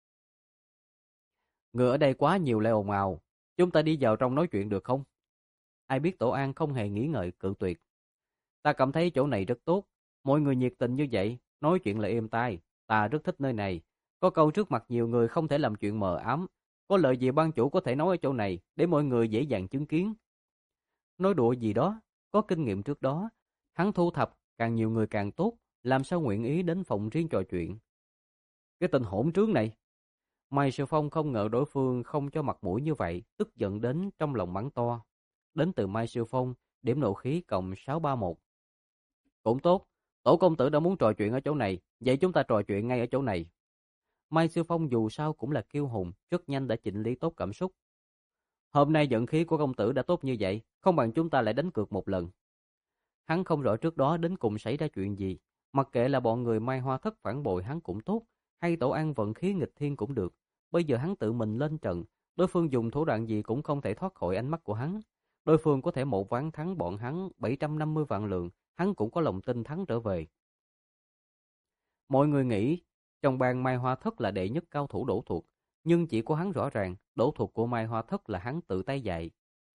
Người ở đây quá nhiều lại ồn ào, chúng ta đi vào trong nói chuyện được không? Ai biết Tổ An không hề nghĩ ngợi cự tuyệt. Ta cảm thấy chỗ này rất tốt, mọi người nhiệt tình như vậy, nói chuyện là êm tai, ta rất thích nơi này. Có câu trước mặt nhiều người không thể làm chuyện mờ ám, có lợi gì ban chủ có thể nói ở chỗ này để mọi người dễ dàng chứng kiến. Nói đùa gì đó, có kinh nghiệm trước đó, hắn thu thập càng nhiều người càng tốt, làm sao nguyện ý đến phòng riêng trò chuyện. Cái tên hỗn trướng này. Mai Siêu Phong không ngờ đối phương không cho mặt mũi như vậy, tức giận đến trong lòng mắng to. Đến từ Mai Siêu Phong, điểm nộ khí cộng sáu ba một. Cũng tốt, Tổ công tử đã muốn trò chuyện ở chỗ này, vậy chúng ta trò chuyện ngay ở chỗ này. Mai Siêu Phong dù sao cũng là kiêu hùng, rất nhanh đã chỉnh lý tốt cảm xúc. Hôm nay vận khí của công tử đã tốt như vậy, không bằng chúng ta lại đánh cược một lần. Hắn không rõ trước đó đến cùng xảy ra chuyện gì, Mặc kệ là bọn người Mai Hoa Thất phản bội hắn cũng tốt, hay Tổ An vận khí nghịch thiên cũng được. Bây giờ hắn tự mình lên trận, đối phương dùng thủ đoạn gì cũng không thể thoát khỏi ánh mắt của hắn. Đối phương có thể một ván thắng bọn hắn bảy trăm năm mươi vạn lượng, hắn cũng có lòng tin thắng trở về. Mọi người nghĩ trong bang Mai Hoa Thất là đệ nhất cao thủ đổ thuộc, nhưng chỉ có hắn rõ ràng đổ thuộc của Mai Hoa Thất là hắn tự tay dạy.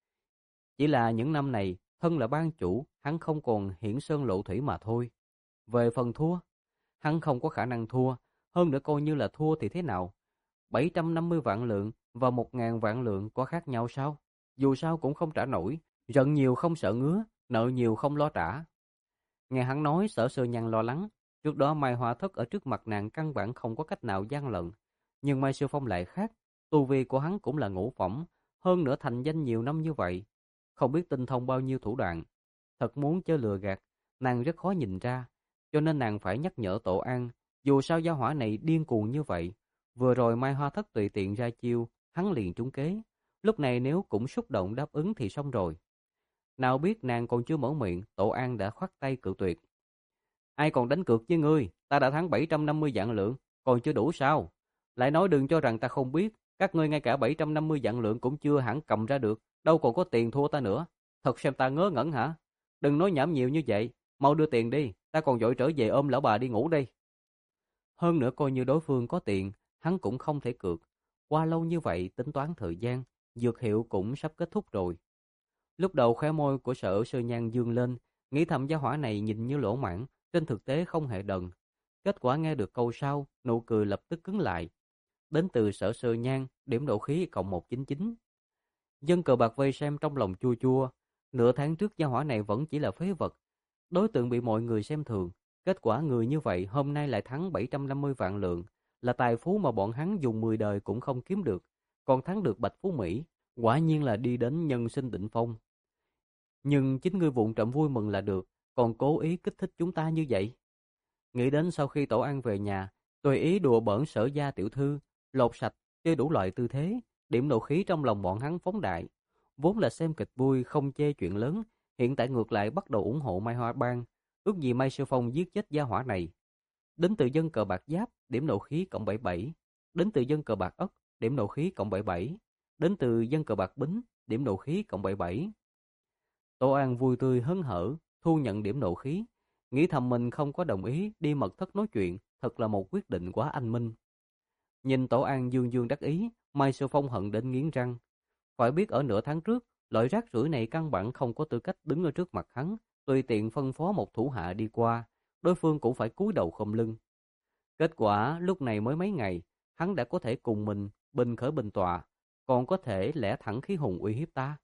Chỉ là những năm này, thân là ban chủ, hắn không còn hiển sơn lộ thủy mà thôi. Về phần thua, hắn không có khả năng thua, hơn nữa coi như là thua thì thế nào? bảy trăm năm mươi vạn lượng và một ngàn vạn lượng có khác nhau sao? Dù sao cũng không trả nổi, giận nhiều không sợ ngứa, nợ nhiều không lo trả. Nghe hắn nói, Sở Sơ Nhan lo lắng, trước đó Mai Hoa Thất ở trước mặt nàng căn bản không có cách nào gian lận, nhưng Mai Sư Phong lại khác, tu vi của hắn cũng là ngũ phẩm, hơn nữa thành danh nhiều năm như vậy, không biết tinh thông bao nhiêu thủ đoạn. Thật muốn chơi lừa gạt, nàng rất khó nhìn ra, cho nên nàng phải nhắc nhở Tổ An, dù sao gia hỏa này điên cuồng như vậy. Vừa rồi Mai Hoa Thất tùy tiện ra chiêu, hắn liền trúng kế. Lúc này nếu cũng xúc động đáp ứng thì xong rồi. Nào biết nàng còn chưa mở miệng, Tổ An đã khoát tay cự tuyệt. Ai còn đánh cược với ngươi, ta đã thắng bảy trăm năm mươi vạn lượng, còn chưa đủ sao? Lại nói đừng cho rằng ta không biết, các ngươi ngay cả bảy trăm năm mươi vạn lượng cũng chưa hẳn cầm ra được, đâu còn có tiền thua ta nữa. Thật xem ta ngớ ngẩn hả? Đừng nói nhảm nhiều như vậy, mau đưa tiền đi, ta còn vội trở về ôm lão bà đi ngủ đây. Hơn nữa coi như đối phương có tiền, hắn cũng không thể cược. Qua lâu như vậy tính toán thời gian, dược hiệu cũng sắp kết thúc rồi. Lúc đầu khóe môi của Sở Sơ Nhan dương lên, nghĩ thầm gia hỏa này nhìn như lỗ mãng, trên thực tế không hề đần. Kết quả nghe được câu sau, nụ cười lập tức cứng lại. Đến từ Sở Sơ Nhan, điểm độ khí cộng một trăm chín mươi chín. Dân cờ bạc vây xem trong lòng chua chua. Nửa tháng trước gia hỏa này vẫn chỉ là phế vật, đối tượng bị mọi người xem thường. Kết quả người như vậy hôm nay lại thắng bảy trăm năm mươi vạn lượng, là tài phú mà bọn hắn dùng mười đời cũng không kiếm được, còn thắng được Bạch Phú Mỹ, quả nhiên là đi đến nhân sinh đỉnh phong. Nhưng chính ngươi vụng trộm vui mừng là được, còn cố ý kích thích chúng ta như vậy. Nghĩ đến sau khi Tổ An về nhà, tùy ý đùa bỡn Sở gia tiểu thư, lột sạch, chơi đủ loại tư thế, điểm nộ khí trong lòng bọn hắn phóng đại. Vốn là xem kịch vui không chê chuyện lớn, hiện tại ngược lại bắt đầu ủng hộ Mai Hoa Bang, ước gì Mai Sư Phong giết chết gia hỏa này. Đến từ dân cờ bạc Giáp, điểm nộ khí cộng bảy mươi bảy. Đến từ dân cờ bạc Ất, điểm nộ khí cộng bảy mươi bảy. Đến từ dân cờ bạc Bính, điểm nộ khí cộng bảy mươi bảy. Tô An vui tươi hớn hở, thu nhận điểm nộ khí, nghĩ thầm mình không có đồng ý đi mật thất nói chuyện, thật là một quyết định quá anh minh. Nhìn Tổ An dương dương đắc ý, Mai Sư Phong hận đến nghiến răng. Phải biết ở nửa tháng trước, loại rác rưởi này căn bản không có tư cách đứng ở trước mặt hắn, tùy tiện phân phó một thủ hạ đi qua, đối phương cũng phải cúi đầu khom lưng. Kết quả lúc này mới mấy ngày, hắn đã có thể cùng mình bình khởi bình tọa, còn có thể lẽ thẳng khí hùng uy hiếp ta.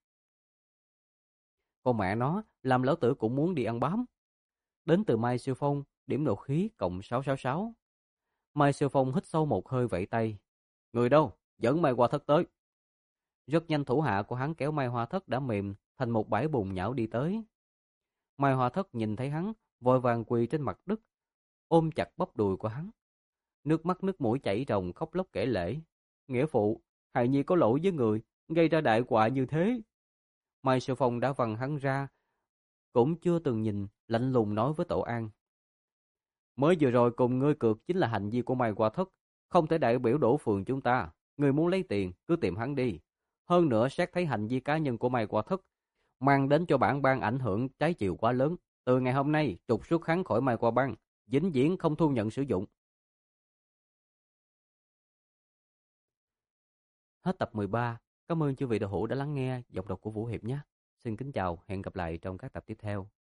Con mẹ nó, làm lão tử cũng muốn đi ăn bám. Đến từ Mai Siêu Phong, điểm nộ khí cộng sáu sáu sáu. Mai Siêu Phong hít sâu một hơi vẫy tay. Người đâu? Dẫn Mai Hoa Thất tới. Rất nhanh thủ hạ của hắn kéo Mai Hoa Thất đã mềm thành một bãi bùn nhão đi tới. Mai Hoa Thất nhìn thấy hắn, vội vàng quỳ trên mặt đất, ôm chặt bắp đùi của hắn. Nước mắt nước mũi chảy ròng khóc lóc kể lể. Nghĩa phụ, hài nhi có lỗi với người, gây ra đại họa như thế. Mai Siêu Phong đã vằn hắn ra, cũng chưa từng nhìn, lạnh lùng nói với Tổ An. Mới vừa rồi cùng ngươi cược chính là hành vi của Mai Hoa Thất, không thể đại biểu đổ phường chúng ta. Ngươi muốn lấy tiền, cứ tìm hắn đi. Hơn nữa xét thấy hành vi cá nhân của Mai Hoa Thất, mang đến cho bản bang ảnh hưởng trái chiều quá lớn. Từ ngày hôm nay, trục xuất hắn khỏi Mai Hoa Bang, vĩnh viễn không thu nhận sử dụng. Hết tập mười ba. Cảm ơn chư vị đạo hữu đã lắng nghe giọng đọc của Vũ Hiệp nhé. Xin kính chào, hẹn gặp lại trong các tập tiếp theo.